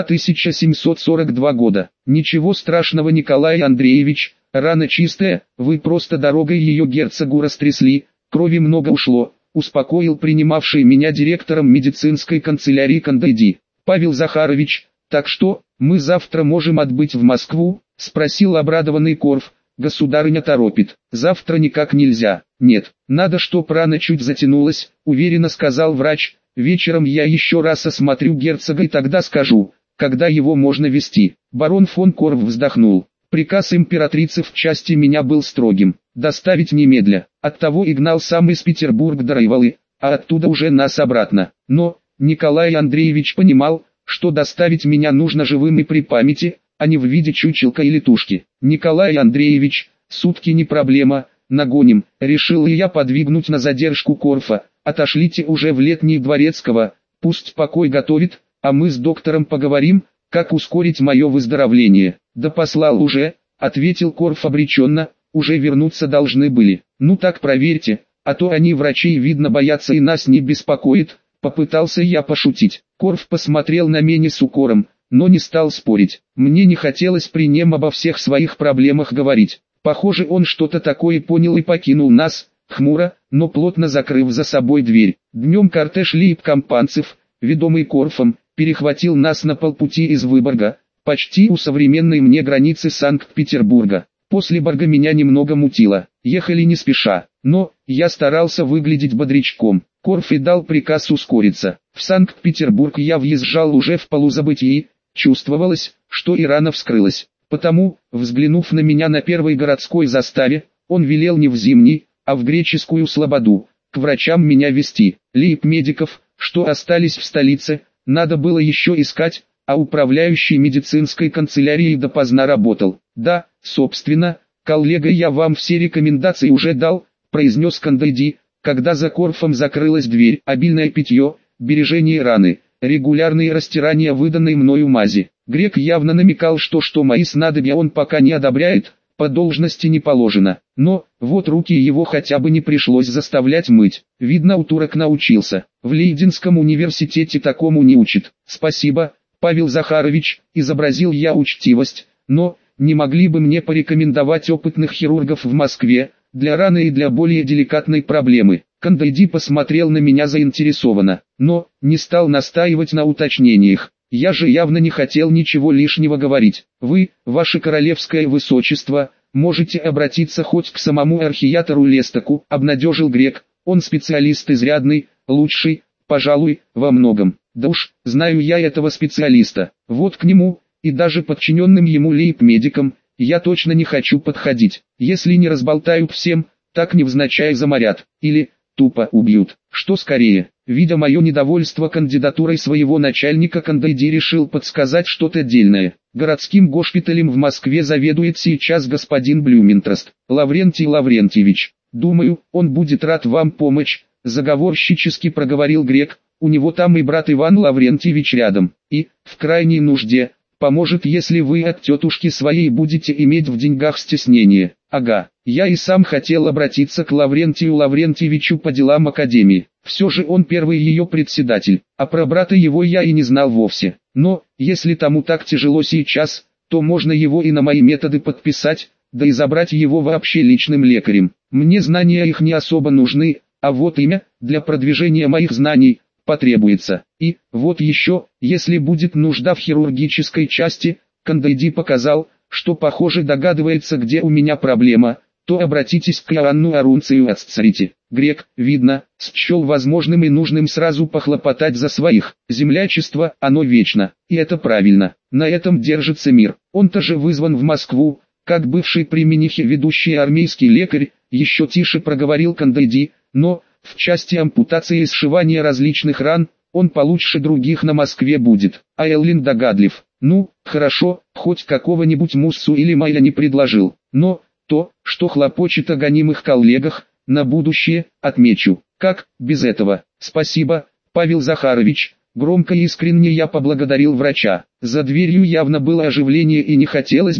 1742 года. Ничего страшного, Николай Андреевич, рана чистая, вы просто дорогой ее герцогу растрясли, крови много ушло, успокоил принимавший меня директором медицинской канцелярии Кандайди. Павел Захарович, так что, мы завтра можем отбыть в Москву? Спросил обрадованный Корф. Государыня торопит. Завтра никак нельзя. Нет, надо, чтоб рана чуть затянулась, уверенно сказал врач. Вечером я еще раз осмотрю герцога и тогда скажу, когда его можно везти. Барон фон Корф вздохнул. Приказ императрицы в части меня был строгим. Доставить немедля. Оттого и гнал сам из Петербурга до Райволы, а оттуда уже нас обратно. Но, Николай Андреевич понимал, что доставить меня нужно живым и при памяти, а не в виде чучелка или тушки. Николай Андреевич, сутки не проблема, нагоним. Решил и я подвигнуть на задержку Корфа. Отошлите уже в Летний Дворецкого, пусть покой готовит, а мы с доктором поговорим, как ускорить мое выздоровление. Да послал уже, ответил Корф обреченно, уже вернуться должны были. Ну так проверьте, а то они врачей видно боятся и нас не беспокоит. Попытался я пошутить. Корф посмотрел на меня с укором, но не стал спорить. Мне не хотелось при нем обо всех своих проблемах говорить. Похоже, он что-то такое понял и покинул нас, хмуро, но плотно закрыв за собой дверь. Днем кортеж лейб-компанцев, ведомый Корфом, перехватил нас на полпути из Выборга, почти у современной мне границы Санкт-Петербурга. После Борга меня немного мутило. Ехали не спеша, но я старался выглядеть бодрячком. Корф и дал приказ ускориться. В Санкт-Петербург я въезжал уже в полузабытии, чувствовалось, что и рана вскрылась. Потому, взглянув на меня на первой городской заставе, он велел не в Зимний, а в Греческую Слободу, к врачам меня везти. Лейб-медиков, что остались в столице, надо было еще искать, а управляющий медицинской канцелярией допоздна работал. Да, собственно, коллега, я вам все рекомендации уже дал, произнес Кандайди, когда за Корфом закрылась дверь. Обильное питье, бережение раны, регулярные растирания выданной мною мази. Грек явно намекал, что мои снадобья он пока не одобряет, по должности не положено. Но, вот руки его хотя бы не пришлось заставлять мыть. Видно, у турок научился. В Лейденском университете такому не учат. Спасибо, Павел Захарович, изобразил я учтивость, но, не могли бы мне порекомендовать опытных хирургов в Москве, для раны и для более деликатной проблемы. Кандайди посмотрел на меня заинтересованно, но, не стал настаивать на уточнениях. Я же явно не хотел ничего лишнего говорить. Вы, ваше королевское высочество, можете обратиться хоть к самому архиерею Лестаку, обнадежил Грек. Он специалист изрядный, лучший, пожалуй, во многом. Да уж, знаю я этого специалиста. Вот к нему, и даже подчиненным ему лейб-медикам, я точно не хочу подходить. Если не разболтают всем, так невзначай заморят, или тупо убьют. Что скорее? Видя мое недовольство кандидатурой своего начальника, Кандайди решил подсказать что-то дельное. Городским госпиталем в Москве заведует сейчас господин Блюментраст, Лаврентий Лаврентьевич. Думаю, он будет рад вам помочь, заговорщически проговорил Грек. У него там и брат Иван Лаврентьевич рядом, и, в крайней нужде, поможет, если вы от тетушки своей будете иметь в деньгах стеснение. Ага, я и сам хотел обратиться к Лаврентию Лаврентьевичу по делам академии. Все же он первый ее председатель, а про брата его я и не знал вовсе. Но, если тому так тяжело сейчас, то можно его и на мои методы подписать, да и забрать его вообще личным лекарем. Мне знания их не особо нужны, а вот имя, для продвижения моих знаний, потребуется. И, вот еще, если будет нужда в хирургической части, Кандайди показал, что похоже догадывается, где у меня проблема, то обратитесь к Иоанну Арунцию Асцарите. Грек, видно, счел возможным и нужным сразу похлопотать за своих. Землячество, оно вечно, и это правильно. На этом держится мир. Он-то же вызван в Москву, как бывший при Минихе ведущий армейский лекарь, еще тише проговорил Кандайди, но, в части ампутации и сшивания различных ран, он получше других на Москве будет. А Эллин догадлив. Ну, хорошо, хоть какого-нибудь Муссу или Майя не предложил. Но, то, что хлопочет о гонимых коллегах, на будущее, отмечу. Как, без этого? Спасибо, Павел Захарович. Громко и искренне я поблагодарил врача. За дверью явно было оживление и не хотелось бы,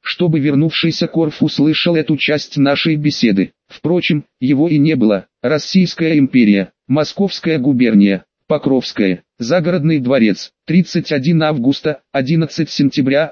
чтобы вернувшийся Корф услышал эту часть нашей беседы. Впрочем, его и не было. Российская империя, Московская губерния, Покровская, Загородный дворец, 31 августа, 11 сентября,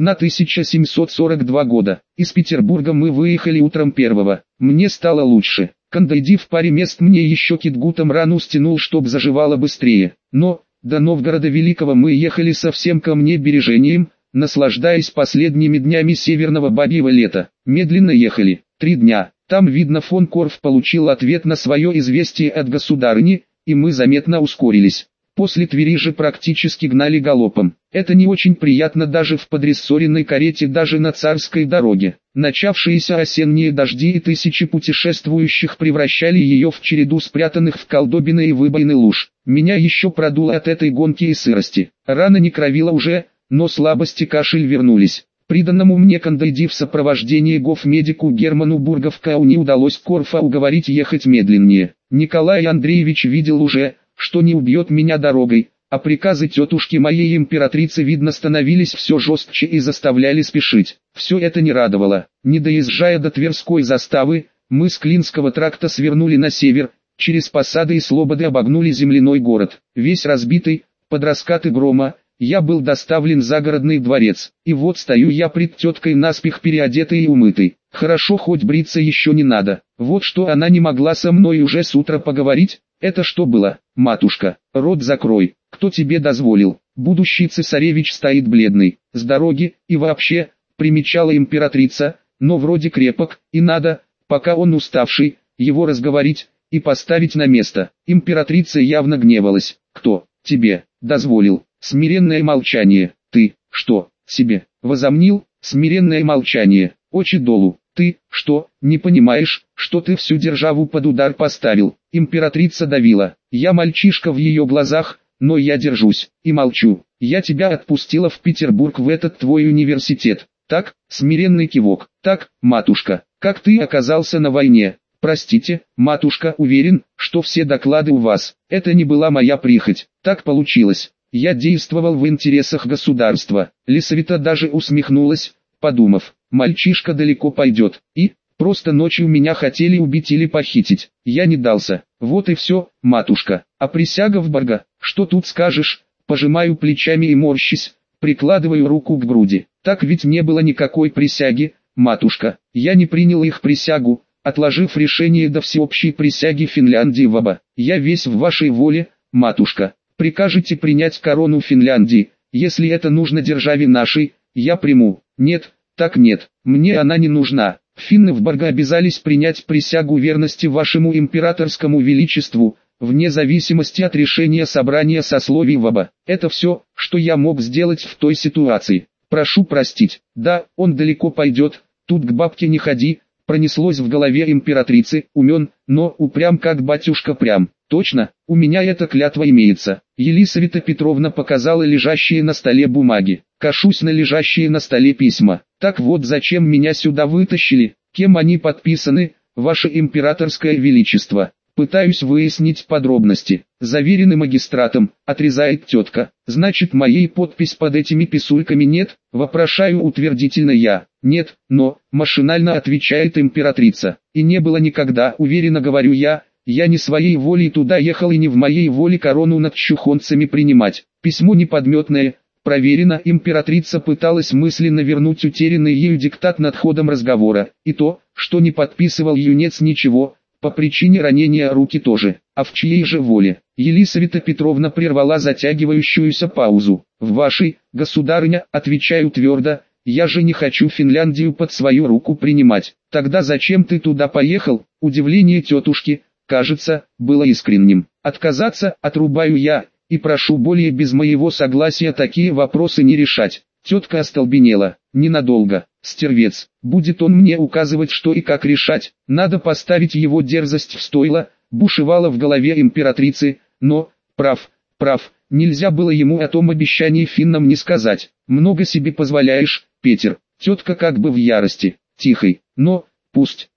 1742 года. Из Петербурга мы выехали утром 1-го. Мне стало лучше. Кондойди в паре мест мне еще китгутом рану стянул, чтоб заживало быстрее. Но, до Новгорода Великого мы ехали совсем камнебережением, наслаждаясь последними днями северного бабьего лета. Медленно ехали. 3 дня. Там, видно, фон Корф получил ответ на свое известие от государыни, и мы заметно ускорились. После Твери же практически гнали галопом. Это не очень приятно даже в подрессоренной карете, даже на царской дороге. Начавшиеся осенние дожди и тысячи путешествующих превращали ее в череду спрятанных в колдобины и выбоины луж. Меня еще продуло от этой гонки и сырости. Рана не кровила уже, но слабость и кашель вернулись. Приданному мне кондойди в сопровождении гофмедику Герману Бурговкау удалось Корфа уговорить ехать медленнее. Николай Андреевич видел уже, что не убьет меня дорогой, а приказы тетушки моей императрицы, видно, становились все жестче и заставляли спешить. Все это не радовало. Не доезжая до Тверской заставы, мы с Клинского тракта свернули на север, через посады и слободы обогнули земляной город. Весь разбитый, под раскаты грома, я был доставлен в Загородный дворец, и вот стою я пред теткой наспех переодетый и умытый. Хорошо, хоть бриться еще не надо. Вот что она не могла со мной уже с утра поговорить. Это что было? Матушка, рот закрой, кто тебе дозволил? Будущий цесаревич стоит бледный, с дороги, и вообще, примечала императрица, но вроде крепок, и надо, пока он уставший, его разговорить и поставить на место. Императрица явно гневалась. Кто тебе дозволил? Смиренное молчание. Ты, что, себе возомнил? Смиренное молчание. Очи долу. Ты, что, не понимаешь, что ты всю державу под удар поставил? Императрица давила. Я мальчишка в ее глазах, но я держусь, и молчу. Я тебя отпустила в Петербург, в этот твой университет. Так, смиренный кивок. Так, матушка, как ты оказался на войне? Простите, матушка, уверен, что все доклады у вас. Это не была моя прихоть. Так получилось. Я действовал в интересах государства. Лисавета даже усмехнулась, подумав, мальчишка далеко пойдет, и, просто ночью меня хотели убить или похитить. Я не дался. Вот и все, матушка. А присяга в Борго, что тут скажешь? Пожимаю плечами и морщись, прикладываю руку к груди. Так ведь не было никакой присяги, матушка. Я не принял их присягу, отложив решение до всеобщей присяги Финляндии в оба. Я весь в вашей воле, матушка. Прикажете принять корону Финляндии, если это нужно державе нашей, я приму. Нет, так нет, мне она не нужна. Финны в Борго обязались принять присягу верности вашему императорскому величеству, вне зависимости от решения собрания сословий в оба. Это все, что я мог сделать в той ситуации. Прошу простить. Да, он далеко пойдет, тут к бабке не ходи. Пронеслось в голове императрицы, умен, но упрям как батюшка прям. Точно, у меня эта клятва имеется. Елисавета Петровна показала лежащие на столе бумаги. Кашусь на лежащие на столе письма. Так вот зачем меня сюда вытащили, кем они подписаны, ваше императорское величество. Пытаюсь выяснить подробности. Заверены магистратом, отрезает тетка. Значит, моей подпись под этими писульками нет? Вопрошаю утвердительно я. Нет, но, машинально отвечает императрица. И не было никогда, уверенно говорю я не своей волей туда ехал и не в моей воле корону над чухонцами принимать. Письмо неподметное, проверено. Императрица пыталась мысленно вернуть утерянный ею диктат над ходом разговора. И то, что не подписывал юнец ничего, по причине ранения руки тоже. А в чьей же воле? Елисавета Петровна прервала затягивающуюся паузу. В вашей, государыня, отвечаю твердо, я же не хочу Финляндию под свою руку принимать. Тогда зачем ты туда поехал? Удивление тетушки, кажется, было искренним. Отказаться, отрубаю я, и прошу более без моего согласия такие вопросы не решать. Тетка остолбенела. Ненадолго. Стервец. Будет он мне указывать, что и как решать. Надо поставить его дерзость в стойло, бушевала в голове императрицы, но, прав, нельзя было ему о том обещании финнам не сказать. Много себе позволяешь, Петер. Тетка как бы в ярости. Тихой, но, пусть,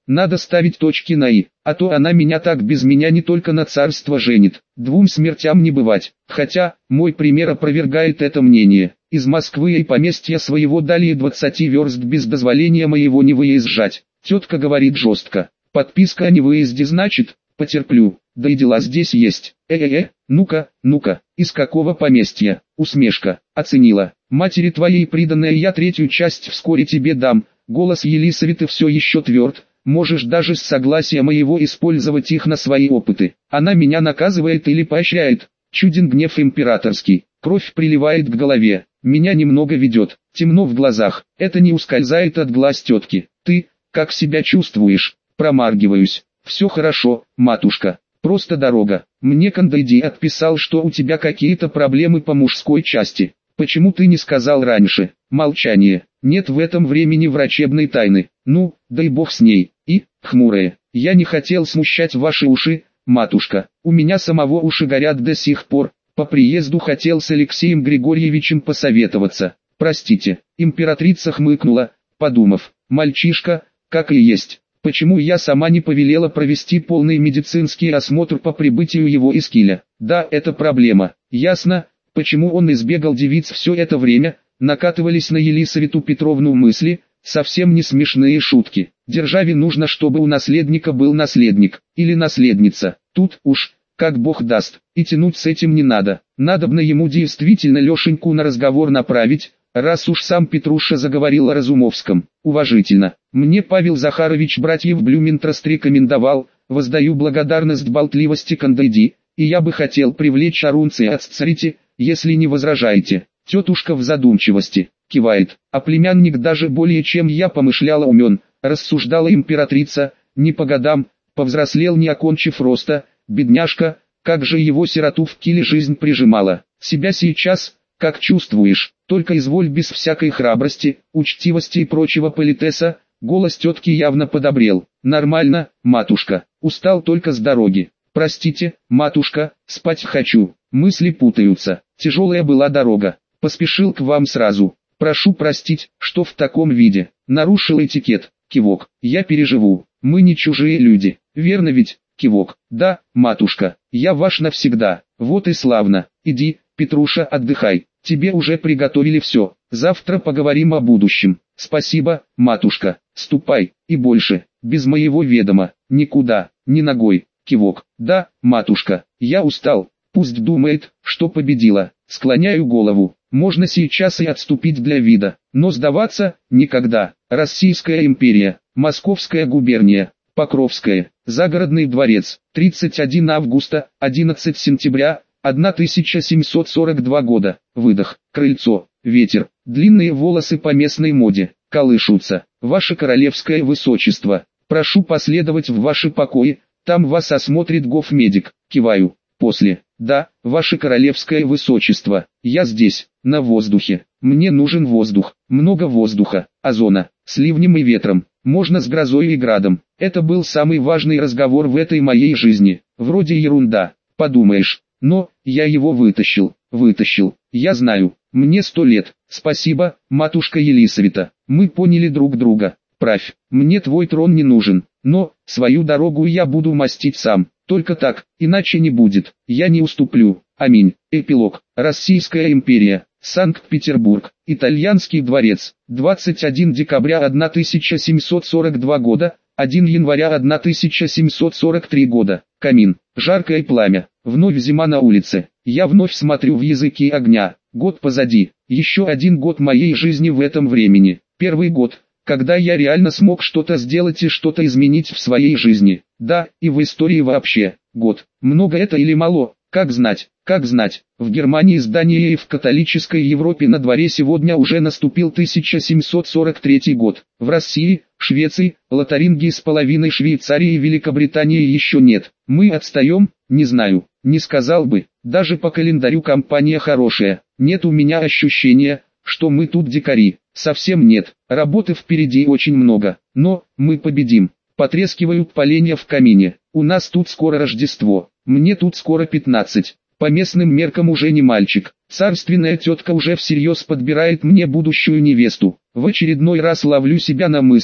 Надо ставить точки на «и», а то она меня так без меня не только на царство женит. Двум смертям не бывать. Хотя, мой пример опровергает это мнение. Из Москвы и поместья своего далее 20 верст без дозволения моего не выезжать. Тетка говорит жестко. Подписка о невыезде значит, потерплю. Да и дела здесь есть. Ну-ка, из какого поместья? Усмешка. Оценила. Матери твоей приданная я третью часть вскоре тебе дам. Голос Елисаветы все еще тверд. Можешь даже с согласия моего использовать их на свои опыты. Она меня наказывает или поощряет. Чуден гнев императорский. Кровь приливает к голове. Меня немного ведет. Темно в глазах. Это не ускользает от глаз тетки. Ты, как себя чувствуешь? Промаргиваюсь. Все хорошо, матушка. Просто дорога. Мне Кандайди отписал, что у тебя какие-то проблемы по мужской части. Почему ты не сказал раньше? Молчание. Нет в этом времени врачебной тайны. Ну, дай бог с ней. И, хмурая, я не хотел смущать ваши уши, матушка. У меня самого уши горят до сих пор. По приезду хотел с Алексеем Григорьевичем посоветоваться. Простите, императрица хмыкнула, подумав. Мальчишка, как и есть. Почему я сама не повелела провести полный медицинский осмотр по прибытию его из Киля? Да, это проблема. Ясно, почему он избегал девиц все это время. Накатывались на Елисавету Петровну мысли, совсем не смешные шутки. Державе нужно, чтобы у наследника был наследник, или наследница. Тут уж, как бог даст, и тянуть с этим не надо. Надобно ему действительно Лешеньку на разговор направить, раз уж сам Петруша заговорил о Разумовском. Уважительно. Мне Павел Захарович братьев Блюментраст рекомендовал, воздаю благодарность болтливости Кандайди, и я бы хотел привлечь Арунция от Царити, если не возражаете. Тетушка в задумчивости, кивает, а племянник даже более чем я помышляла умен, рассуждала императрица, не по годам, повзрослел не окончив роста, бедняжка, как же его сироту в Киле жизнь прижимала. Себя сейчас, как чувствуешь, только изволь без всякой храбрости, учтивости и прочего политеса. Голос тетки явно подобрел. Нормально, матушка, устал только с дороги. Простите, матушка, спать хочу, мысли путаются, тяжелая была дорога. Поспешил к вам сразу. Прошу простить, что в таком виде. Нарушил этикет. Кивок. Я переживу. Мы не чужие люди. Верно ведь? Кивок. Да, матушка. Я ваш навсегда. Вот и славно. Иди, Петруша, отдыхай. Тебе уже приготовили все. Завтра поговорим о будущем. Спасибо, матушка. Ступай. И больше. Без моего ведома. Никуда. Ни ногой. Кивок. Да, матушка. Я устал. Пусть думает, что победила. Склоняю голову. Можно сейчас и отступить для вида, но сдаваться – никогда. Российская империя, Московская губерния, Покровская, Загородный дворец, 31 августа, 11 сентября, 1742 года. Выдох, крыльцо, ветер, длинные волосы по местной моде, колышутся. Ваше королевское высочество, прошу последовать в ваши покои, там вас осмотрит гофмедик. Киваю. После. Да, ваше королевское высочество, я здесь, на воздухе. Мне нужен воздух, много воздуха, озона, с ливнем и ветром, можно с грозой и градом. Это был самый важный разговор в этой моей жизни. Вроде ерунда, подумаешь, но я его вытащил. Я знаю, мне 100 лет. Спасибо, матушка Елисавета, мы поняли друг друга. Правь, мне твой трон не нужен, но свою дорогу я буду мастить сам. Только так, иначе не будет, я не уступлю. Аминь. Эпилог. Российская империя. Санкт-Петербург. Итальянский дворец. 21 декабря 1742 года. 1 января 1743 года. Камин. Жаркое пламя. Вновь зима на улице. Я вновь смотрю в языки огня. Год позади. Еще один год моей жизни в этом времени. Первый год, когда я реально смог что-то сделать и что-то изменить в своей жизни. Да, и в истории вообще. Год. Много это или мало? Как знать, в Германии здание и в католической Европе на дворе сегодня уже наступил 1743 год. В России, Швеции, Лотарингии с половиной Швейцарии и Великобритании еще нет. Мы отстаем? Не знаю, не сказал бы. Даже по календарю компания хорошая. Нет у меня ощущения, что мы тут дикари. Совсем нет. Работы впереди очень много. Но, мы победим. Потрескивают поленья в камине. У нас тут скоро Рождество. Мне тут скоро 15. По местным меркам уже не мальчик. Царственная тетка уже всерьез подбирает мне будущую невесту. В очередной раз ловлю себя на мысли,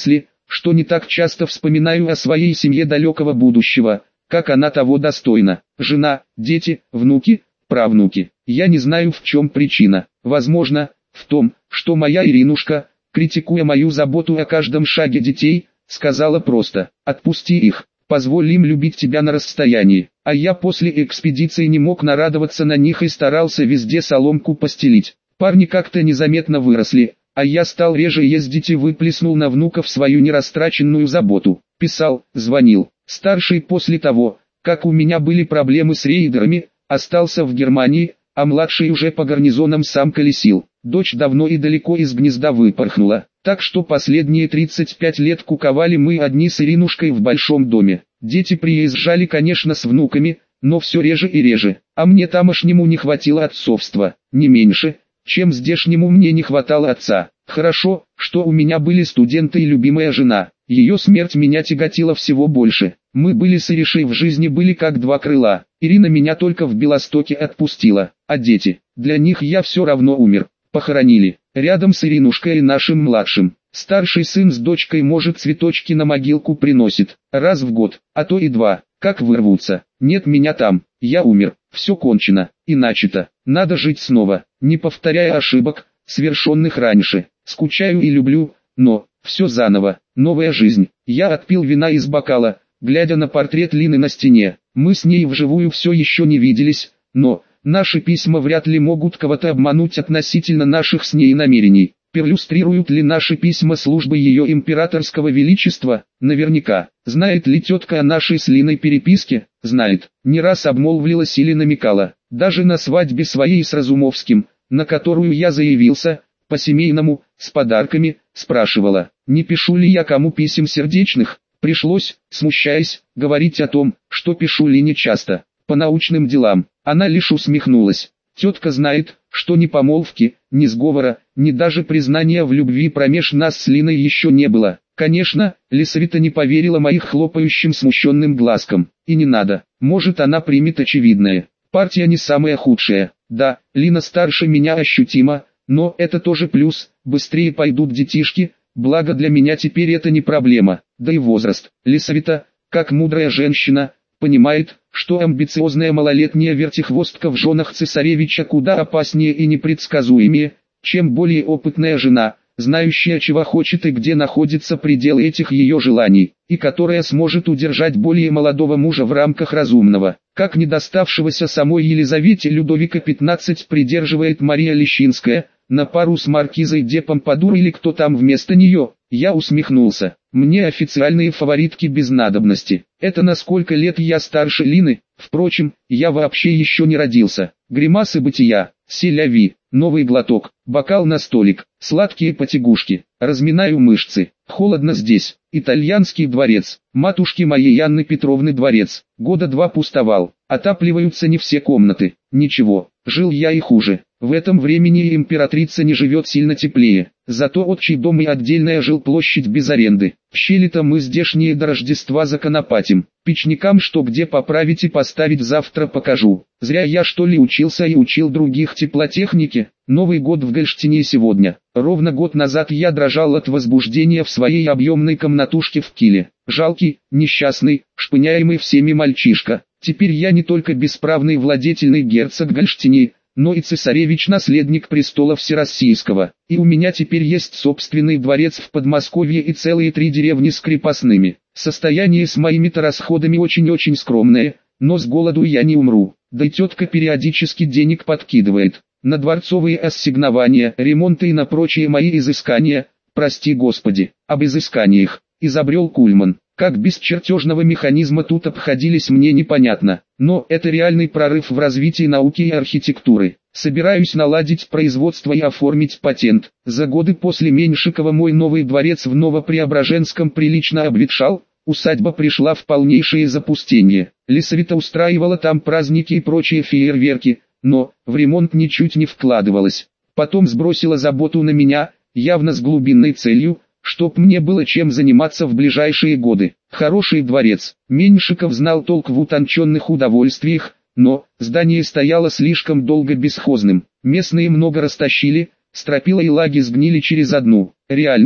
что не так часто вспоминаю о своей семье далекого будущего, как она того достойна. Жена, дети, внуки, правнуки. Я не знаю, в чем причина. Возможно, в том, что моя Иринушка, критикуя мою заботу о каждом шаге детей, сказала просто: «Отпусти их, позволь им любить тебя на расстоянии». А я после экспедиции не мог нарадоваться на них и старался везде соломку постелить. Парни как-то незаметно выросли, а я стал реже ездить и выплеснул на внуков свою нерастраченную заботу. Писал, звонил. Старший после того, как у меня были проблемы с рейдерами, остался в Германии, а младший уже по гарнизонам сам колесил. Дочь давно и далеко из гнезда выпорхнула, так что последние 35 лет куковали мы одни с Иринушкой в большом доме. Дети приезжали, конечно, с внуками, но все реже и реже, а мне тамошнему не хватило отцовства, не меньше, чем здешнему мне не хватало отца. Хорошо, что у меня были студенты и любимая жена, ее смерть меня тяготила всего больше. Мы были с Иришей в жизни были как два крыла, Ирина меня только в Белостоке отпустила, а дети, для них я все равно умер. Похоронили, рядом с Иринушкой и нашим младшим. Старший сын с дочкой, может, цветочки на могилку приносит, раз в год, а то и два, как вырвутся. Нет меня там, я умер, все кончено, и начато. Надо жить снова, не повторяя ошибок, совершенных раньше. Скучаю и люблю, но, все заново, новая жизнь. Я отпил вина из бокала, глядя на портрет Лины на стене. Мы с ней вживую все еще не виделись, но наши письма вряд ли могут кого-то обмануть относительно наших с ней намерений. Перлюстрируют ли наши письма службы ее императорского величества? Наверняка. Знает ли тетка о нашей с Линой переписке? Знает. Не раз обмолвилась или намекала. Даже на свадьбе своей с Разумовским, на которую я заявился, по-семейному, с подарками, спрашивала, не пишу ли я кому писем сердечных. Пришлось, смущаясь, говорить о том, что пишу Лине часто, по научным делам. Она лишь усмехнулась. Тетка знает, что ни помолвки, ни сговора, ни даже признания в любви промеж нас с Линой еще не было. Конечно, Лисавета не поверила моих хлопающим смущенным глазкам. И не надо, может, она примет очевидное. Партия не самая худшая. Да, Лина старше меня ощутимо, но это тоже плюс, быстрее пойдут детишки, благо для меня теперь это не проблема. Да и возраст. Лисавета, как мудрая женщина, понимает, что амбициозная малолетняя вертихвостка в женах цесаревича куда опаснее и непредсказуемее, чем более опытная жена, знающая, чего хочет и где находится предел этих ее желаний, и которая сможет удержать более молодого мужа в рамках разумного. Как недоставшегося самой Елизавете Людовика XV придерживает Мария Лещинская, на пару с маркизой де Помпадур или кто там вместо нее. Я усмехнулся. Мне официальные фаворитки без надобности. Это на сколько лет я старше Лины? Впрочем, я вообще еще не родился. Гримасы бытия, селяви, новый глоток, бокал на столик, сладкие потягушки. Разминаю мышцы. Холодно здесь. Итальянский дворец. Матушки моей Анны Петровны дворец. Года 2 пустовал. Отапливаются не все комнаты. Ничего, жил я и хуже. В этом времени императрица не живет сильно теплее. Зато отчий дом и отдельная жилплощадь без аренды. Щели-то мы здешние до Рождества законопатим. Печникам что где поправить и поставить завтра покажу. Зря я что ли учился и учил других теплотехнике. Новый год в Гольштине сегодня. Ровно год назад я дрожал от возбуждения в своей объемной комнатушке в Киле. Жалкий, несчастный, шпыняемый всеми мальчишка. Теперь я не только бесправный владетельный герцог Гольштини, но и цесаревич-наследник престола Всероссийского. И у меня теперь есть собственный дворец в Подмосковье и целые 3 деревни с крепостными. Состояние с моими-то расходами очень-очень скромное, но с голоду я не умру. Да и тетка периодически денег подкидывает. На дворцовые ассигнования, ремонты и на прочие мои изыскания, прости Господи, об изысканиях, изобрел Кульман. Как без чертежного механизма тут обходились, мне непонятно, но это реальный прорыв в развитии науки и архитектуры. Собираюсь наладить производство и оформить патент. За годы после Меньшикова мой новый дворец в Новопреображенском прилично обветшал, усадьба пришла в полнейшее запустение. Лисавета устраивала там праздники и прочие фейерверки, но в ремонт ничуть не вкладывалась. Потом сбросила заботу на меня, явно с глубинной целью, чтоб мне было чем заниматься в ближайшие годы. Хороший дворец. Меньшиков знал толк в утонченных удовольствиях, но здание стояло слишком долго бесхозным. Местные много растащили, стропила и лаги сгнили через одну. Реально,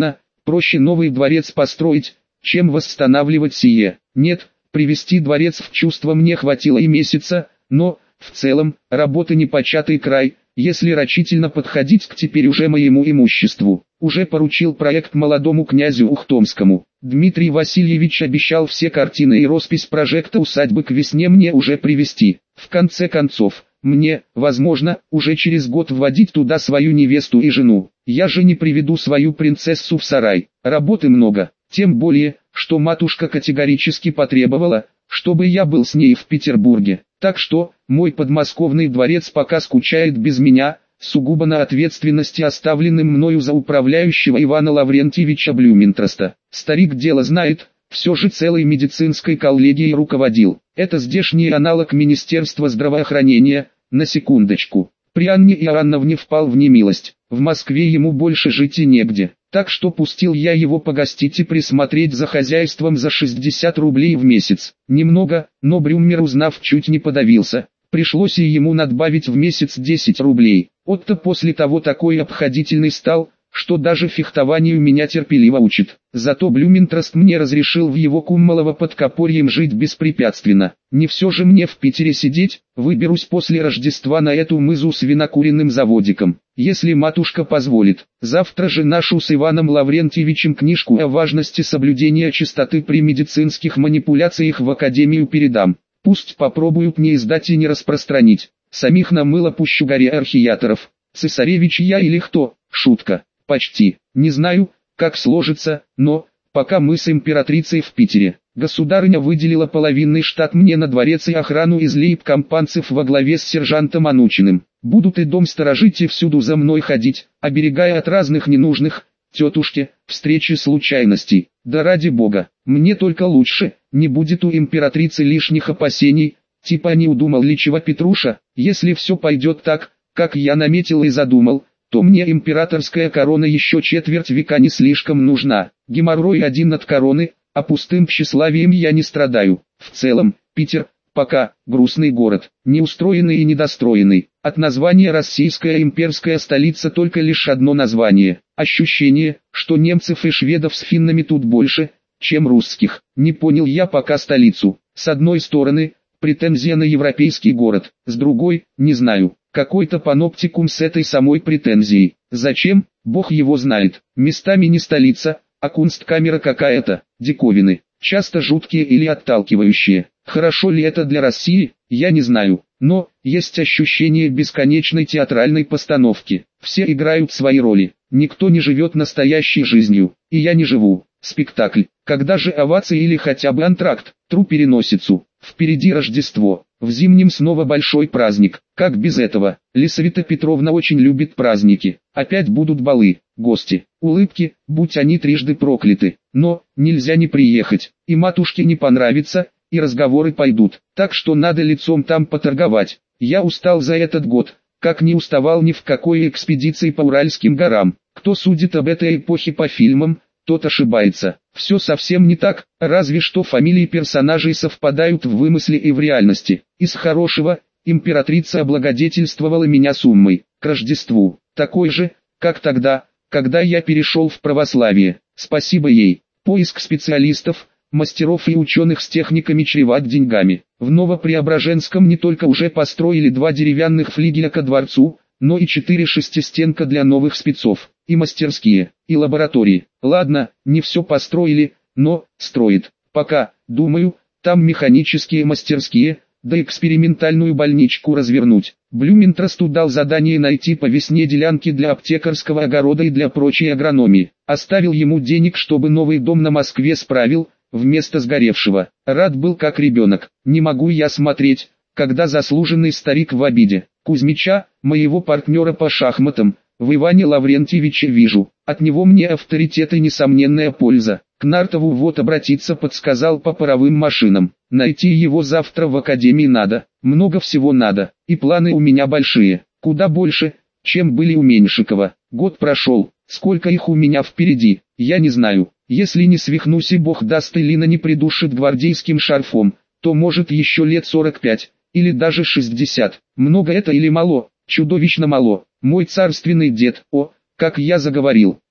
Проще новый дворец построить, чем восстанавливать сие. Нет, привести дворец в чувство мне хватило и месяца, но, в целом, работы непочатый край, если рачительно подходить к теперь уже моему имуществу. Уже поручил проект молодому князю Ухтомскому. Дмитрий Васильевич обещал все картины и роспись прожекта усадьбы к весне мне уже привезти. В конце концов, мне, возможно, уже через год вводить туда свою невесту и жену. Я же не приведу свою принцессу в сарай. Работы много, тем более, что матушка категорически потребовала, чтобы я был с ней в Петербурге. Так что, мой подмосковный дворец пока скучает без меня, сугубо на ответственности оставленным мною за управляющего Ивана Лаврентьевича Блюментраста. Старик дело знает, все же целой медицинской коллегией руководил. Это здешний аналог Министерства здравоохранения, на секундочку. При Анне Иоанновне впал в немилость, в Москве ему больше жить и негде. Так что пустил я его погостить и присмотреть за хозяйством за 60 рублей в месяц. Немного, но Брюмер, узнав, чуть не подавился. Пришлось и ему надбавить в месяц 10 рублей. Отто после того такой обходительный стал, что даже фехтованию меня терпеливо учит. Зато Блюментраст мне разрешил в его Куммалово под Копорьем жить беспрепятственно. Не все же мне в Питере сидеть, выберусь после Рождества на эту мызу с винокуренным заводиком. Если матушка позволит, завтра же нашу с Иваном Лаврентьевичем книжку о важности соблюдения чистоты при медицинских манипуляциях в Академию передам. Пусть попробуют не издать и не распространить. Самих на мыло пущу горе архиереев. Цесаревич я или кто? Шутка. Почти. Не знаю, как сложится, но, пока мы с императрицей в Питере. Государыня выделила половинный штат мне на дворец и охрану из лейб-компанцев во главе с сержантом Анучиным. Будут и дом сторожить и всюду за мной ходить, оберегая от разных ненужных, тетушки, встречи случайностей. Да ради бога, мне только лучше, не будет у императрицы лишних опасений, типа не удумал ли чего Петруша. Если все пойдет так, как я наметил и задумал, то мне императорская корона еще четверть века не слишком нужна. Геморрой один от короны, а пустым тщеславием я не страдаю. В целом, Питер, пока, грустный город, неустроенный и недостроенный. От названия «Российская имперская столица» только лишь одно название. Ощущение, что немцев и шведов с финнами тут больше, чем русских. Не понял я пока столицу. С одной стороны, претензия на европейский город, с другой, не знаю. Какой-то паноптикум с этой самой претензией. Зачем, бог его знает. Местами не столица, а кунсткамера какая-то. Диковины. Часто жуткие или отталкивающие. Хорошо ли это для России, я не знаю. Но, есть ощущение бесконечной театральной постановки. Все играют свои роли. Никто не живет настоящей жизнью. И я не живу. Спектакль. Когда же овации или хотя бы антракт, тру переносицу. Впереди Рождество. В зимнем снова большой праздник. Как без этого? Лисавета Петровна очень любит праздники. Опять будут балы, гости, улыбки, будь они трижды прокляты. Но, нельзя не приехать. И матушке не понравится, и разговоры пойдут. Так что надо лицом там поторговать. Я устал за этот год, как не уставал ни в какой экспедиции по Уральским горам. Кто судит об этой эпохе по фильмам, тот ошибается. Все совсем не так, разве что фамилии персонажей совпадают в вымысле и в реальности. Из хорошего, императрица облагодетельствовала меня суммой, к Рождеству, такой же, как тогда, когда я перешел в православие. Спасибо ей. Поиск специалистов, мастеров и ученых с техниками чреват деньгами. В Новопреображенском не только уже построили 2 деревянных флигеля ко дворцу, но и 4 шестистенка для новых спецов, и мастерские, и лаборатории. Ладно, не все построили, но строят. Пока, думаю, там механические мастерские, да экспериментальную больничку развернуть. Блюментрасту дал задание найти по весне делянки для аптекарского огорода и для прочей агрономии. Оставил ему денег, чтобы новый дом на Москве справил, вместо сгоревшего. Рад был как ребенок. Не могу я смотреть, когда заслуженный старик в обиде. Кузьмича, моего партнера по шахматам, в Иване Лаврентьевиче вижу. От него мне авторитет и несомненная польза. К Нартову вот обратиться подсказал по паровым машинам. Найти его завтра в академии надо. Много всего надо. И планы у меня большие. Куда больше, чем были у Меньшикова. Год прошел. Сколько их у меня впереди, я не знаю. Если не свихнусь и бог даст и Лина не придушит гвардейским шарфом, то может еще лет 45, или даже 60. Много это или мало? Чудовищно мало. Мой царственный дед, как я заговорил.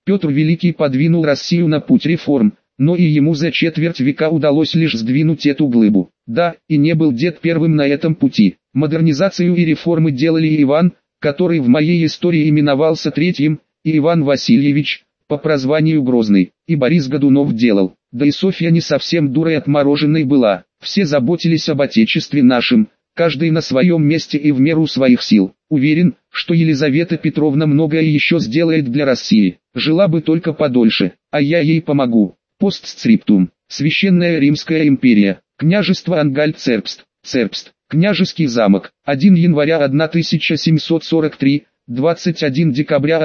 Петр Великий подвинул Россию на путь реформ, но и ему за четверть века удалось лишь сдвинуть эту глыбу. Да, и не был дед первым на этом пути. Модернизацию и реформы делали и Иван, который в моей истории именовался третьим, и Иван Васильевич, по прозванию Грозный, и Борис Годунов делал. Да и Софья не совсем дурой отмороженной была. Все заботились об отечестве нашем, каждый на своем месте и в меру своих сил. Уверен, что Елизавета Петровна многое еще сделает для России. Жила бы только подольше, а я ей помогу. Постскриптум. Священная Римская империя. Княжество Ангальд-Цербст. Цербст. Княжеский замок. 1 января 1743, 21 декабря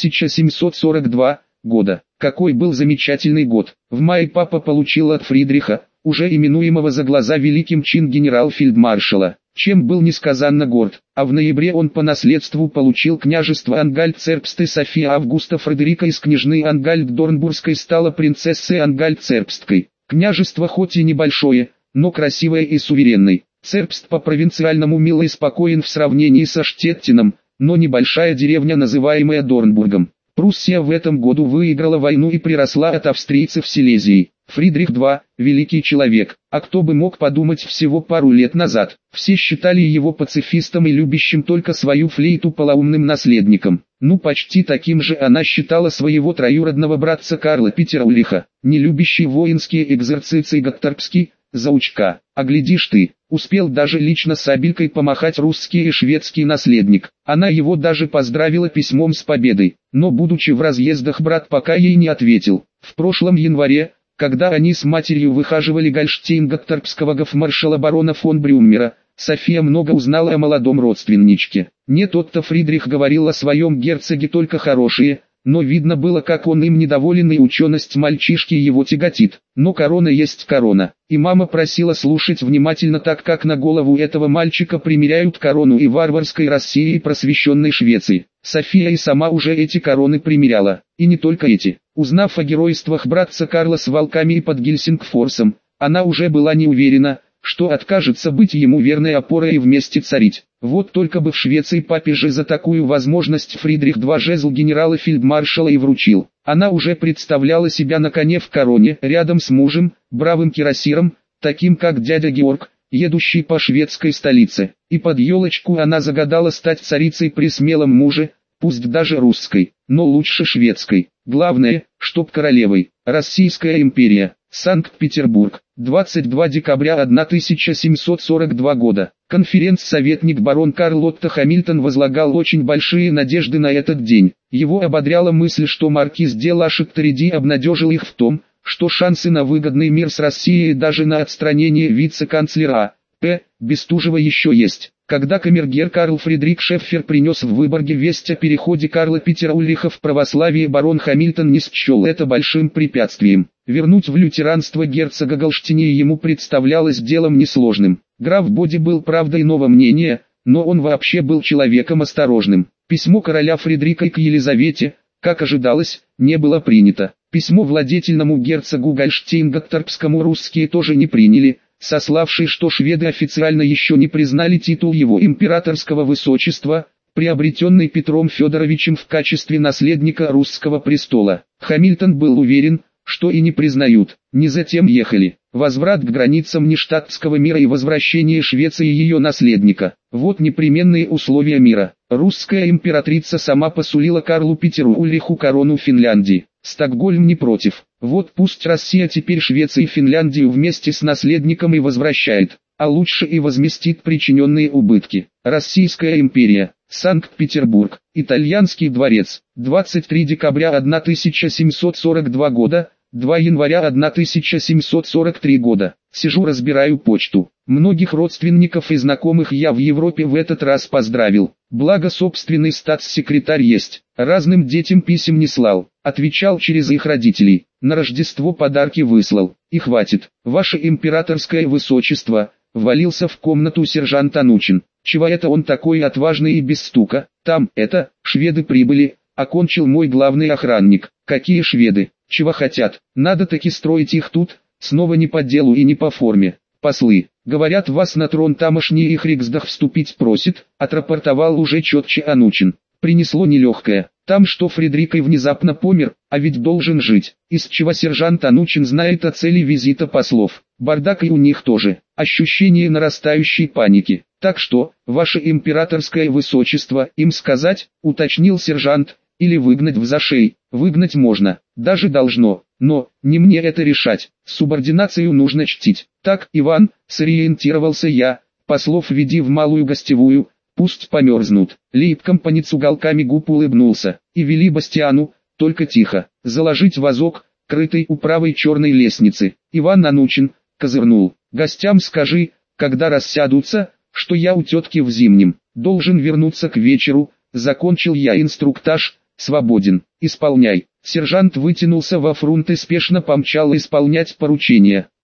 1742 года. Какой был замечательный год. В мае папа получил от Фридриха, уже именуемого за глаза великим, чин генерал-фельдмаршала, чем был несказанно горд, а в ноябре он по наследству получил княжество Ангальд-Цербст, и София Августа Фредерика из княжны Ангальд-Дорнбургской стала принцессой Ангальд-Цербстской. Княжество хоть и небольшое, но красивое и суверенное. Цербст по-провинциальному мило и спокоен в сравнении со Штеттином, но небольшая деревня, называемая Дорнбургом. Пруссия в этом году выиграла войну и приросла от австрийцев Силезией. Фридрих II – великий человек, а кто бы мог подумать всего пару лет назад. Все считали его пацифистом и любящим только свою флейту полоумным наследником. Ну почти таким же она считала своего троюродного братца Карла Питера Ульриха, не любящий воинские экзерциции Готторпский, заучка. А глядишь ты, успел даже лично сабелькой помахать русский и шведский наследник. Она его даже поздравила письмом с победой, но будучи в разъездах, брат пока ей не ответил. В прошлом январе, когда они с матерью выхаживали гольштейн-готторпского гофмаршала барона фон Брюммера, София много узнала о молодом родственничке. Не тот-то Фридрих говорил о своем герцоге только хорошие, но видно было, как он им недоволен, и ученость мальчишки его тяготит. Но корона есть корона, и мама просила слушать внимательно, так как на голову этого мальчика примеряют корону и варварской России, и просвещенной Швеции. София и сама уже эти короны примеряла, и не только эти. Узнав о геройствах братца Карла с волками и под Гельсингфорсом, она уже была не уверена, что откажется быть ему верной опорой и вместе царить. Вот только бы в Швеции папе же за такую возможность Фридрих II жезл генерала-фельдмаршала и вручил. Она уже представляла себя на коне в короне, рядом с мужем, бравым кирасиром, таким как дядя Георг, едущий по шведской столице. И под елочку она загадала стать царицей при смелом муже, пусть даже русской, но лучше шведской. Главное, чтоб королевой. Российская империя. Санкт-Петербург. 22 декабря 1742 года. Конференц-советник барон Карл Отто Хамильтон возлагал очень большие надежды на этот день. Его ободряла мысль, что маркиз де ла Шаттареди обнадежил их в том, что шансы на выгодный мир с Россией и даже на отстранение вице-канцлера П. Бестужева еще есть. Когда камергер Карл Фридрих Шеффер принес в Выборге весть о переходе Карла Питера Ульриха в православие, барон Хамильтон не счел это большим препятствием. Вернуть в лютеранство герцога Голштинии ему представлялось делом несложным. Граф Боди был, правда, иного мнения, но он вообще был человеком осторожным. Письмо короля Фридрика к Елизавете, как ожидалось, не было принято. Письмо владетельному герцогу Гольштейн-Готторпскому русские тоже не приняли, сославшись, что шведы официально еще не признали титул его императорского высочества, приобретенный Петром Федоровичем в качестве наследника русского престола. Хамильтон был уверен, что и не признают. Не затем ехали. Возврат к границам Ништадтского мира и возвращение Швеции ее наследника. Вот непременные условия мира. Русская императрица сама посулила Карлу Питеру Ульриху корону Финляндии. Стокгольм не против. Вот пусть Россия теперь Швецию и Финляндию вместе с наследником и возвращает, а лучше и возместит причиненные убытки. Российская империя. Санкт-Петербург. Итальянский дворец. 23 декабря 1742 года. 2 января 1743 года. Сижу, разбираю почту. Многих родственников и знакомых я в Европе в этот раз поздравил. Благо собственный статс-секретарь есть. Разным детям писем не слал. Отвечал через их родителей. На Рождество подарки выслал. И хватит. Ваше императорское высочество. Ввалился в комнату сержант Анучин. Чего это он такой отважный и без стука? Там, шведы прибыли. Окончил мой главный охранник. Какие шведы? Чего хотят? Надо таки строить их тут, снова не по делу и не по форме. Послы, говорят, вас на трон тамошний их Риксдаг вступить просит, отрапортовал уже четче Анучин. Принесло нелегкое. Там что Фредерикой внезапно помер, а ведь должен жить. Из чего сержант Анучин знает о цели визита послов. Бардак и у них тоже. Ощущение нарастающей паники. Так что, ваше императорское высочество, им сказать, уточнил сержант, или выгнать в зашей. Выгнать можно, даже должно, но, не мне это решать. Субординацию нужно чтить. Так, Иван, сориентировался я, послов веди в малую гостевую, пусть померзнут. Лейб-компанец уголками губ улыбнулся, и вели Бастиану, только тихо, заложить вазок, крытый у правой черной лестницы. Иван Анучин, козырнул, гостям скажи, когда рассядутся, что я у тетки в Зимнем, должен вернуться к вечеру, закончил я инструктаж, свободен, исполняй. Сержант вытянулся во фрунт и спешно помчал исполнять поручение.